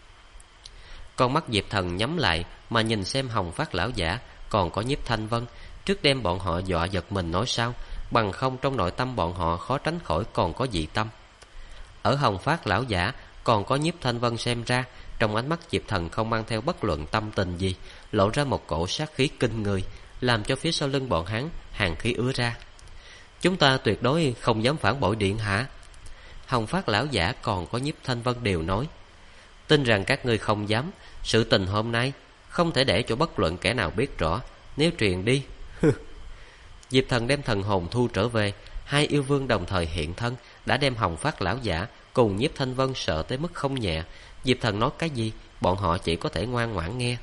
Con mắt Diệp Thần nhắm lại mà nhìn xem Hồng Phát lão giả còn có Nhiếp Thanh Vân, trước đem bọn họ dọa giật mình nói sao, bằng không trong nội tâm bọn họ khó tránh khỏi còn có dị tâm. Ở Hồng Phát lão giả còn có Nhiếp Thanh Vân xem ra, trong ánh mắt Diệp Thần không mang theo bất luận tâm tình gì, lộ ra một cổ sát khí kinh người, làm cho phía sau lưng bọn hắn hàn khí ứa ra. Chúng ta tuyệt đối không dám phản bội điện hạ. Hồng Phát lão giả còn có Nhiếp Thanh Vân đều nói: Tin rằng các ngươi không dám. Sự tình hôm nay không thể để cho bất luận kẻ nào biết rõ, nếu truyền đi. Diệp Thần đem thần hồn thu trở về. Hai yêu vương đồng thời hiện thân, đã đem Hồng Phát lão giả cùng Nhiếp Thanh Vân sợ tới mức không nhẹ. Diệp Thần nói cái gì, bọn họ chỉ có thể ngoan ngoãn nghe.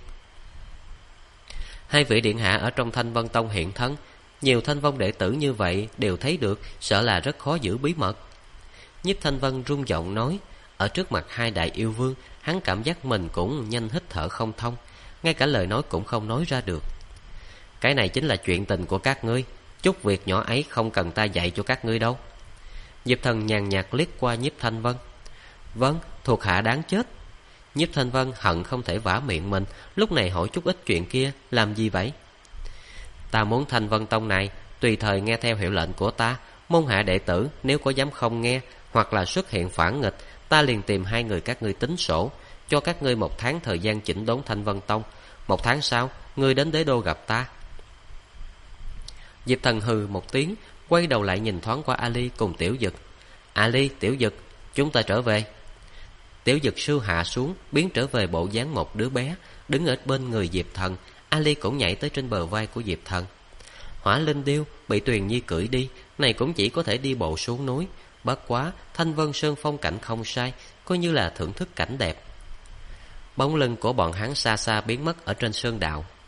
Hai vị điện hạ ở trong Thanh Vân Tông hiện thân, nhiều Thanh Vân đệ tử như vậy đều thấy được, sợ là rất khó giữ bí mật. Nhiếp Thanh Vân rung giọng nói. Ở trước mặt hai đại yêu vương, hắn cảm giác mình cũng nhanh hít thở không thông, ngay cả lời nói cũng không nói ra được. Cái này chính là chuyện tình của các ngươi, chút việc nhỏ ấy không cần ta dạy cho các ngươi đâu. Diệp Thần nhàn nhạt liếc qua Nhiếp Thanh Vân. Vâng, thuộc hạ đáng chết. Nhiếp Thanh Vân hận không thể vả miệng mình, lúc này hỏi chút ít chuyện kia làm gì vậy? Ta muốn Thanh Vân Tông này tùy thời nghe theo hiệu lệnh của ta, môn hạ đệ tử nếu có dám không nghe hoặc là xuất hiện phản nghịch, ta liền tìm hai người các ngươi tính sổ, cho các ngươi 1 tháng thời gian chỉnh đốn Thanh Vân Tông. 1 tháng sau, ngươi đến đế đô gặp ta. Diệp Thần hừ một tiếng, quay đầu lại nhìn thoáng qua Ali cùng Tiểu Dực. Ali, Tiểu Dực, chúng ta trở về. Tiểu Dực sưu hạ xuống, biến trở về bộ dáng một đứa bé, đứng ở bên người Diệp Thần. Ali cũng nhảy tới trên bờ vai của Diệp Thần. Hỏa Linh Điêu bị Tuyền Nhi cưỡi đi, này cũng chỉ có thể đi bộ xuống núi. Bất quá Thanh Vân Sơn phong cảnh không sai, coi như là thưởng thức cảnh đẹp. Bóng lưng của bọn hắn xa xa biến mất ở trên sơn đạo.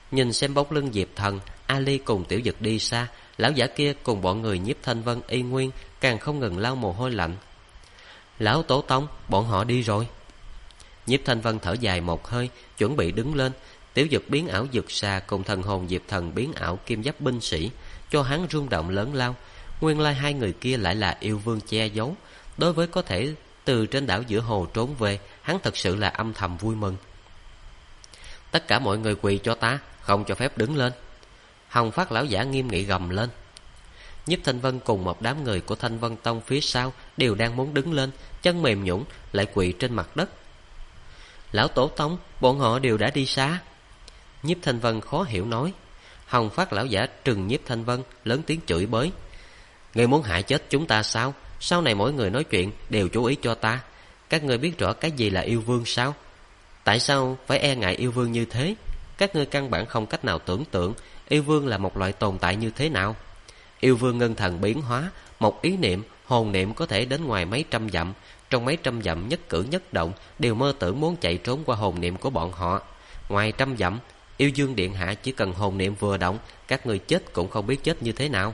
Nhìn xem bóng lưng Diệp Thần, Ali cùng Tiểu Dực đi xa, lão giả kia cùng bọn người Nhiếp Thanh Vân y nguyên càng không ngừng lau mồ hôi lạnh. Lão tổ tông, bọn họ đi rồi. Nhiếp Thanh Vân thở dài một hơi, chuẩn bị đứng lên. Tiểu Dực biến ảo dực xà cùng thần hồn Diệp Thần biến ảo kim giáp binh sĩ, cho hắn rung động lớn lao. Nguyên lai hai người kia lại là yêu vương che giấu. Đối với có thể từ trên đảo giữa hồ trốn về, hắn thật sự là âm thầm vui mừng. Tất cả mọi người quỳ cho ta, không cho phép đứng lên. Hồng Phát lão giả nghiêm nghị gầm lên. Nhiếp Thanh Vân cùng một đám người của Thanh Vân Tông phía sau đều đang muốn đứng lên, chân mềm nhũn lại quỳ trên mặt đất. Lão tổ tông, bọn họ đều đã đi xa. Nhiếp Thanh Vân khó hiểu nói. Hồng Phát lão giả trừng Nhiếp Thanh Vân, lớn tiếng chửi bới. Ngươi muốn hại chết chúng ta sao? Sau này mỗi người nói chuyện đều chú ý cho ta. Các ngươi biết rõ cái gì là yêu vương sao? Tại sao phải e ngại yêu vương như thế? Các ngươi căn bản không cách nào tưởng tượng yêu vương là một loại tồn tại như thế nào. Yêu vương ngân thần biến hóa, một ý niệm, hồn niệm có thể đến ngoài mấy trăm dặm. Trong mấy trăm dặm nhất cử nhất động đều mơ tưởng muốn chạy trốn qua hồn niệm của bọn họ. Ngoài trăm dặm, yêu dương điện hạ chỉ cần hồn niệm vừa động, các ngươi chết cũng không biết chết như thế nào.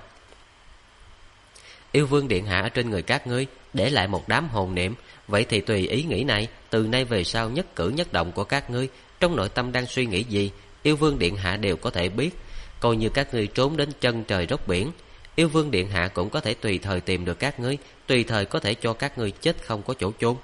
Yêu vương điện hạ ở trên người các ngươi để lại một đám hồn niệm, vậy thì tùy ý nghĩ này, từ nay về sau nhất cử nhất động của các ngươi, trong nội tâm đang suy nghĩ gì, yêu vương điện hạ đều có thể biết. Coi như các ngươi trốn đến chân trời góc biển, yêu vương điện hạ cũng có thể tùy thời tìm được các ngươi, tùy thời có thể cho các ngươi chết không có chỗ chôn.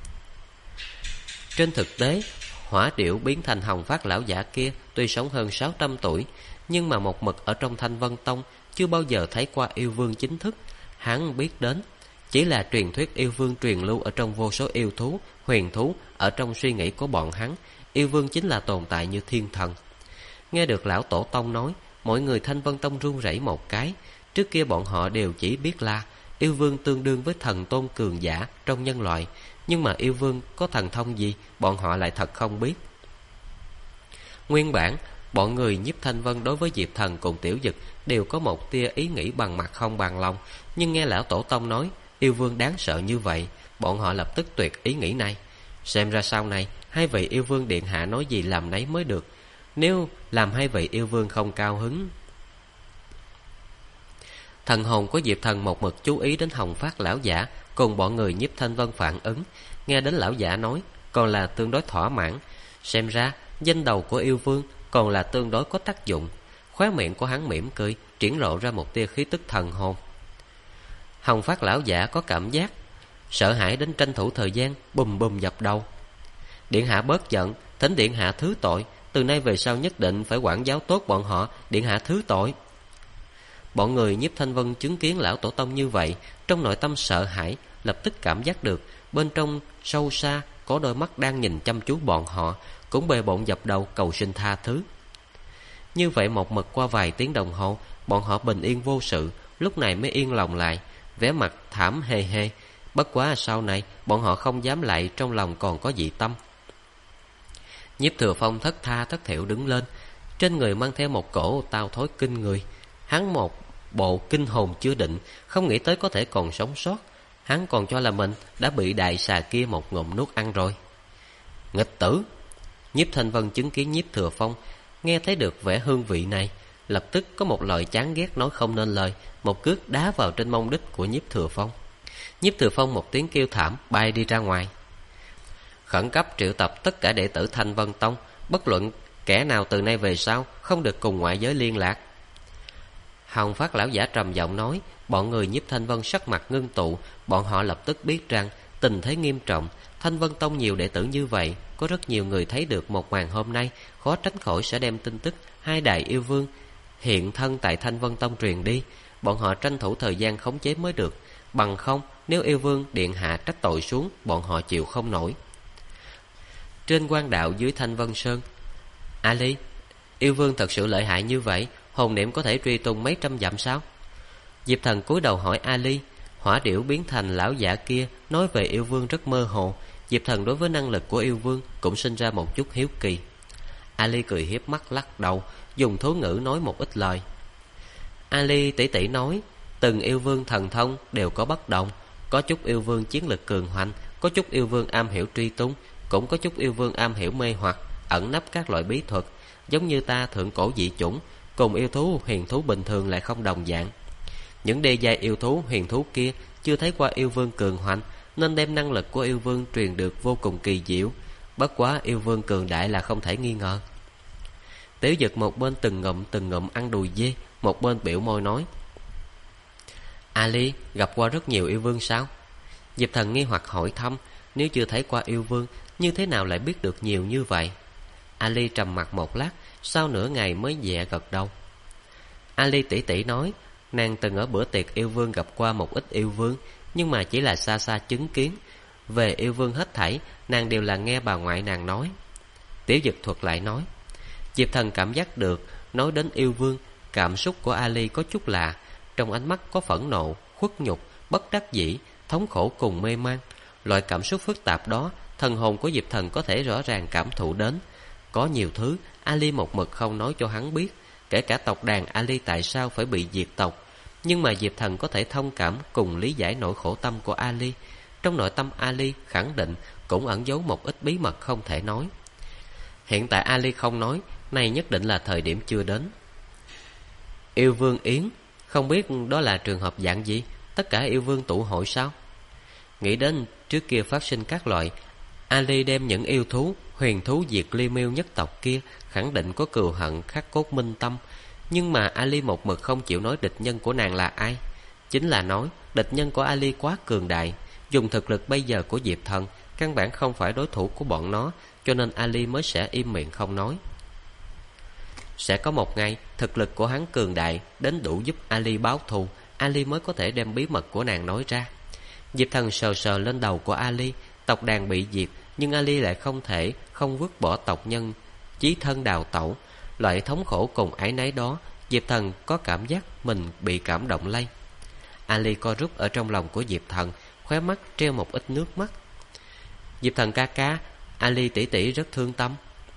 Trên thực tế, Hỏa Điểu biến thành Hồng Phát lão giả kia tuy sống hơn 600 tuổi, nhưng mà một mực ở trong Thanh Vân Tông chưa bao giờ thấy qua yêu vương chính thức. Hắn biết đến chỉ là truyền thuyết yêu vương truyền lưu ở trong vô số yêu thú, huyền thú. Ở trong suy nghĩ của bọn hắn, yêu vương chính là tồn tại như thiên thần. Nghe được lão tổ tông nói, mọi người Thanh Vân Tông run rẩy một cái. Trước kia bọn họ đều chỉ biết là yêu vương tương đương với thần tôn cường giả trong nhân loại, nhưng mà yêu vương có thần thông gì bọn họ lại thật không biết. Nguyên bản bọn người Nhiếp Thanh Vân đối với Diệp Thần cùng Tiểu Dực đều có một tia ý nghĩ bằng mặt không bằng lòng, nhưng nghe lão tổ tông nói yêu vương đáng sợ như vậy, bọn họ lập tức tuyệt ý nghĩ này. Xem ra sau này hai vị yêu vương điện hạ nói gì làm nấy mới được. Nếu làm hai vị yêu vương không cao hứng. Thần hồn của Diệp Thần một mực chú ý đến Hồng Phát lão giả cùng bọn người Nhiếp Thanh Vân phản ứng. Nghe đến lão giả nói còn là tương đối thỏa mãn. Xem ra danh đầu của yêu vương còn là tương đối có tác dụng. Khóe miệng của hắn mỉm cười, triển lộ ra một tia khí tức thần hồn. Hồng Phát lão giả có cảm giác sợ hãi đến tranh thủ thời gian bùm bùm dập đầu. Điện hạ bớt giận, thỉnh điện hạ thứ tội, từ nay về sau nhất định phải quản giáo tốt bọn họ, điện hạ thứ tội. Bọn người Nhiếp Thanh Vân chứng kiến lão tổ tông như vậy, trong nội tâm sợ hãi, lập tức cảm giác được bên trong sâu xa có đôi mắt đang nhìn chăm chú bọn họ, cũng bề bộn dập đầu cầu xin tha thứ. Như vậy một mực qua vài tiếng đồng hồ, bọn họ bình yên vô sự, lúc này mới yên lòng lại, vẻ mặt thảm hề hề. Bất quá sau này bọn họ không dám lại trong lòng còn có dị tâm. Nhiếp Thừa Phong thất tha thất thểu đứng lên, trên người mang theo một cổ tao thối kinh người. Hắn một bộ kinh hồn chưa định, không nghĩ tới có thể còn sống sót. Hắn còn cho là mình đã bị đại xà kia một ngụm nuốt ăn rồi. Nghịch tử! Nhiếp Thanh Vân chứng kiến Nhiếp Thừa Phong, nghe thấy được vẻ hương vị này, lập tức có một lời chán ghét nói không nên lời, một cước đá vào trên mông đít của Nhiếp Thừa Phong. Nhiếp Thừa Phong một tiếng kêu thảm bay đi ra ngoài. Khẩn cấp triệu tập tất cả đệ tử Thanh Vân Tông, bất luận kẻ nào từ nay về sau không được cùng ngoại giới liên lạc. Hồng Phát lão giả trầm giọng nói. Bọn người Nhiếp Thanh Vân sắc mặt ngưng tụ, bọn họ lập tức biết rằng tình thế nghiêm trọng. Thanh Vân Tông nhiều đệ tử như vậy, có rất nhiều người thấy được một màn hôm nay, khó tránh khỏi sẽ đem tin tức hai đại yêu vương hiện thân tại Thanh Vân Tông truyền đi. Bọn họ tranh thủ thời gian khống chế mới được, bằng không nếu yêu vương điện hạ trách tội xuống, bọn họ chịu không nổi. Trên quan đạo dưới Thanh Vân Sơn, Ali, yêu vương thật sự lợi hại như vậy, hồn niệm có thể truy tung mấy trăm dặm sao? Diệp Thần cúi đầu hỏi Ali. Hỏa Điểu biến thành lão giả kia nói về yêu vương rất mơ hồ. Diệp Thần đối với năng lực của yêu vương cũng sinh ra một chút hiếu kỳ. Ali cười hiếp mắt lắc đầu, dùng thú ngữ nói một ít lời. Ali tỷ tỷ nói, từng yêu vương thần thông đều có bất đồng, có chút yêu vương chiến lực cường hoành, có chút yêu vương am hiểu truy tung, cũng có chút yêu vương am hiểu mê hoặc, ẩn nấp các loại bí thuật. giống như ta thượng cổ dị chủng, cùng yêu thú huyền thú bình thường lại không đồng dạng. Những đê giai yêu thú huyền thú kia chưa thấy qua yêu vương cường hoành, nên đem năng lực của yêu vương truyền được vô cùng kỳ diệu. Bất quá yêu vương cường đại là không thể nghi ngờ. Tiểu Dực một bên từng ngụm ăn đùi dê, một bên biểu môi nói: Ali gặp qua rất nhiều yêu vương sao? Diệp Thần nghi hoặc hỏi thăm, nếu chưa thấy qua yêu vương, như thế nào lại biết được nhiều như vậy? Ali trầm mặc một lát, sau nửa ngày mới nhẹ gật đầu. Ali tỷ tỷ nói, nàng từng ở bữa tiệc yêu vương gặp qua một ít yêu vương, nhưng mà chỉ là xa xa chứng kiến. Về yêu vương hết thảy, nàng đều là nghe bà ngoại nàng nói. Tiểu Dực thuật lại nói. Diệp Thần cảm giác được, nói đến yêu vương, cảm xúc của Ali có chút lạ. Trong ánh mắt có phẫn nộ, khuất nhục, bất đắc dĩ, thống khổ cùng mê man. Loại cảm xúc phức tạp đó, thần hồn của Diệp Thần có thể rõ ràng cảm thụ đến. Có nhiều thứ Ali một mực không nói cho hắn biết, kể cả tộc đàn Ali tại sao phải bị diệt tộc. Nhưng mà Diệp Thần có thể thông cảm cùng lý giải nỗi khổ tâm của Ali. Trong nội tâm Ali khẳng định cũng ẩn giấu một ít bí mật không thể nói. Hiện tại Ali không nói, này nhất định là thời điểm chưa đến. Yêu vương yến, không biết đó là trường hợp dạng gì? Tất cả yêu vương tụ hội sao? Nghĩ đến trước kia phát sinh các loại, Ali đem những yêu thú, huyền thú diệt Li Miêu nhất tộc kia khẳng định có cừu hận khắc cốt minh tâm. Nhưng mà Ali một mực không chịu nói địch nhân của nàng là ai. Chính là nói địch nhân của Ali quá cường đại, dùng thực lực bây giờ của Diệp Thần căn bản không phải đối thủ của bọn nó, cho nên Ali mới sẽ im miệng không nói. Sẽ có một ngày thực lực của hắn cường đại đến đủ giúp Ali báo thù, Ali mới có thể đem bí mật của nàng nói ra. Diệp Thần sờ sờ lên đầu của Ali. Tộc đàn bị diệt, nhưng Ali lại không thể không vứt bỏ tộc nhân, chí thân đào tẩu. Loại thống khổ cùng áy náy đó, Diệp Thần có cảm giác mình bị cảm động lây. Ali co rút ở trong lòng của Diệp Thần, khóe mắt treo một ít nước mắt. Diệp Thần ca ca, Ali tỷ tỷ rất thương tâm.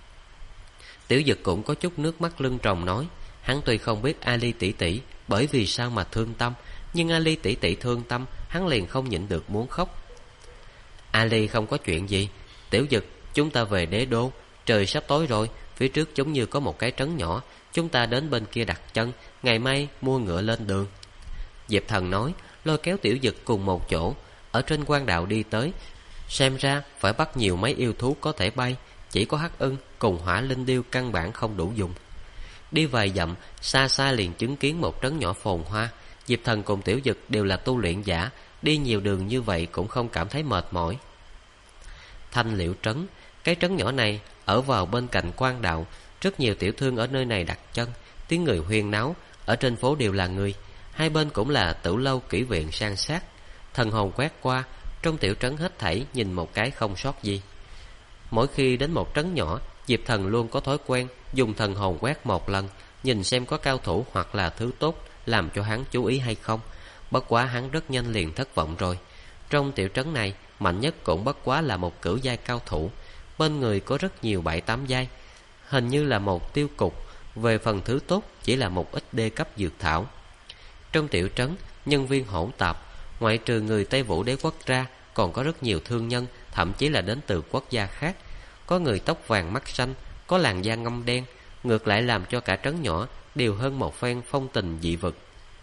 Tiểu Dực cũng có chút nước mắt lưng tròng nói, hắn tuy không biết Ali tỷ tỷ bởi vì sao mà thương tâm, nhưng Ali tỷ tỷ thương tâm, hắn liền không nhịn được muốn khóc. Ali không có chuyện gì. Tiểu Dực, chúng ta về đế đô, trời sắp tối rồi, phía trước giống như có một cái trấn nhỏ, chúng ta đến bên kia đặt chân, ngày mai mua ngựa lên đường. Diệp Thần nói, lôi kéo Tiểu Dực cùng một chỗ, ở trên quan đạo đi tới. Xem ra phải bắt nhiều mấy yêu thú có thể bay, chỉ có hắc ưng cùng hỏa linh điêu căn bản không đủ dùng. Đi vài dặm, xa xa liền chứng kiến một trấn nhỏ phồn hoa. Diệp Thần cùng Tiểu Dực đều là tu luyện giả, đi nhiều đường như vậy cũng không cảm thấy mệt mỏi. Thanh Liễu trấn, cái trấn nhỏ này ở vào bên cạnh quan đạo, rất nhiều tiểu thương ở nơi này đặt chân, tiếng người huyên náo, ở trên phố đều là người, hai bên cũng là tử lâu kỹ viện san sát. Thần hồn quét qua, trong tiểu trấn hết thảy nhìn một cái không sót gì. Mỗi khi đến một trấn nhỏ, Diệp Thần luôn có thói quen dùng thần hồn quét một lần, nhìn xem có cao thủ hoặc là thứ tốt làm cho hắn chú ý hay không. Bất quá hắn rất nhanh liền thất vọng rồi. Trong tiểu trấn này, mạnh nhất cũng bất quá là một cửu giai cao thủ, bên người có rất nhiều 7-8 giai, hình như là một tiêu cục. Về phần thứ tốt chỉ là một ít đê cấp dược thảo. Trong tiểu trấn, nhân viên hỗn tạp, ngoại trừ người Tây Vũ Đế quốc ra, còn có rất nhiều thương nhân, thậm chí là đến từ quốc gia khác. Có người tóc vàng mắt xanh, có làn da ngăm đen, ngược lại làm cho cả trấn nhỏ đều hơn một phen phong tình dị vực.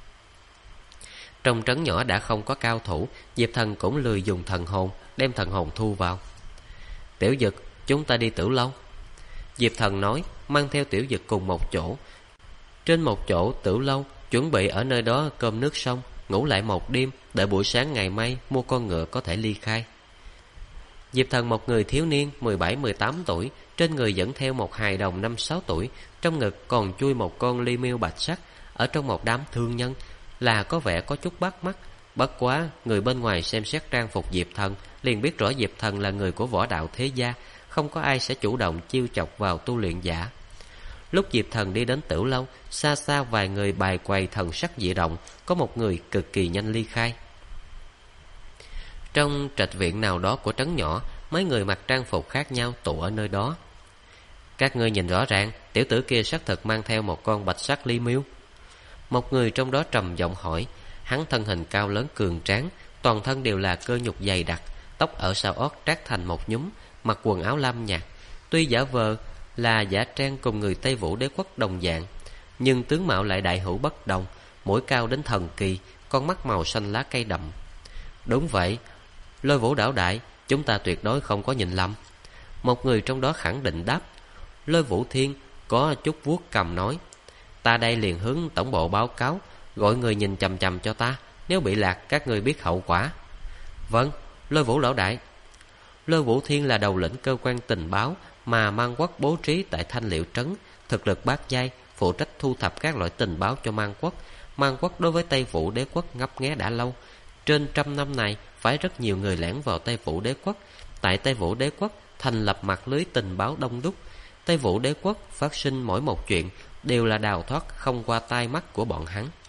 Trong trấn nhỏ đã không có cao thủ, Diệp Thần cũng lười dùng thần hồn, đem thần hồn thu vào. Tiểu Dực, chúng ta đi Tử Lâu. Diệp Thần nói, mang theo Tiểu Dực cùng một chỗ. Trên một chỗ Tử Lâu, chuẩn bị ở nơi đó cơm nước xong, ngủ lại một đêm, đợi buổi sáng ngày mai mua con ngựa có thể ly khai. Diệp Thần một người thiếu niên 17-18 tuổi, trên người dẫn theo một hài đồng 5-6 tuổi, trong ngực còn chui một con Li Miêu bạch sắc. Ở trong một đám thương nhân là có vẻ có chút bắt mắt. Bất quá người bên ngoài xem xét trang phục Diệp Thần liền biết rõ Diệp Thần là người của võ đạo thế gia, không có ai sẽ chủ động chiêu chọc vào tu luyện giả. Lúc Diệp Thần đi đến Tử Lâu, xa xa vài người bài quầy thần sắc dị động, có một người cực kỳ nhanh ly khai. Trong trạch viện nào đó của trấn nhỏ, mấy người mặc trang phục khác nhau tụ ở nơi đó. Các ngươi nhìn rõ ràng, tiểu tử kia xác thực mang theo một con bạch sắc Li Miêu. Một người trong đó trầm giọng hỏi. Hắn thân hình cao lớn cường tráng, toàn thân đều là cơ nhục dày đặc, tóc ở sau ót trát thành một nhúm, mặc quần áo lam nhạt. Tuy giả vờ là giả trang cùng người Tây Vũ đế quốc đồng dạng, nhưng tướng mạo lại đại hữu bất đồng, mũi cao đến thần kỳ, con mắt màu xanh lá cây đậm. Đúng vậy, Lôi Vũ đảo đại, chúng ta tuyệt đối không có nhìn lầm. Một người trong đó khẳng định đáp. Lôi Vũ Thiên có chút vuốt cầm nói, ta đây liền hướng tổng bộ báo cáo, gọi người nhìn chằm chằm cho ta, nếu bị lạc các người biết hậu quả. Vâng, Lôi Vũ lão đại. Lôi Vũ Thiên là đầu lĩnh cơ quan tình báo mà Mang Quốc bố trí tại Thanh Liễu Trấn, thực lực bát giai, phụ trách thu thập các loại tình báo cho Mang Quốc. Mang Quốc đối với Tây Vũ đế quốc ngấp nghé đã lâu. Trên 100 năm này, phải rất nhiều người lẻn vào Tây Vũ đế quốc. Tại Tây Vũ đế quốc thành lập mạng lưới tình báo đông đúc. Tây Vũ đế quốc phát sinh mỗi một chuyện đều là đào thoát không qua tai mắt của bọn hắn.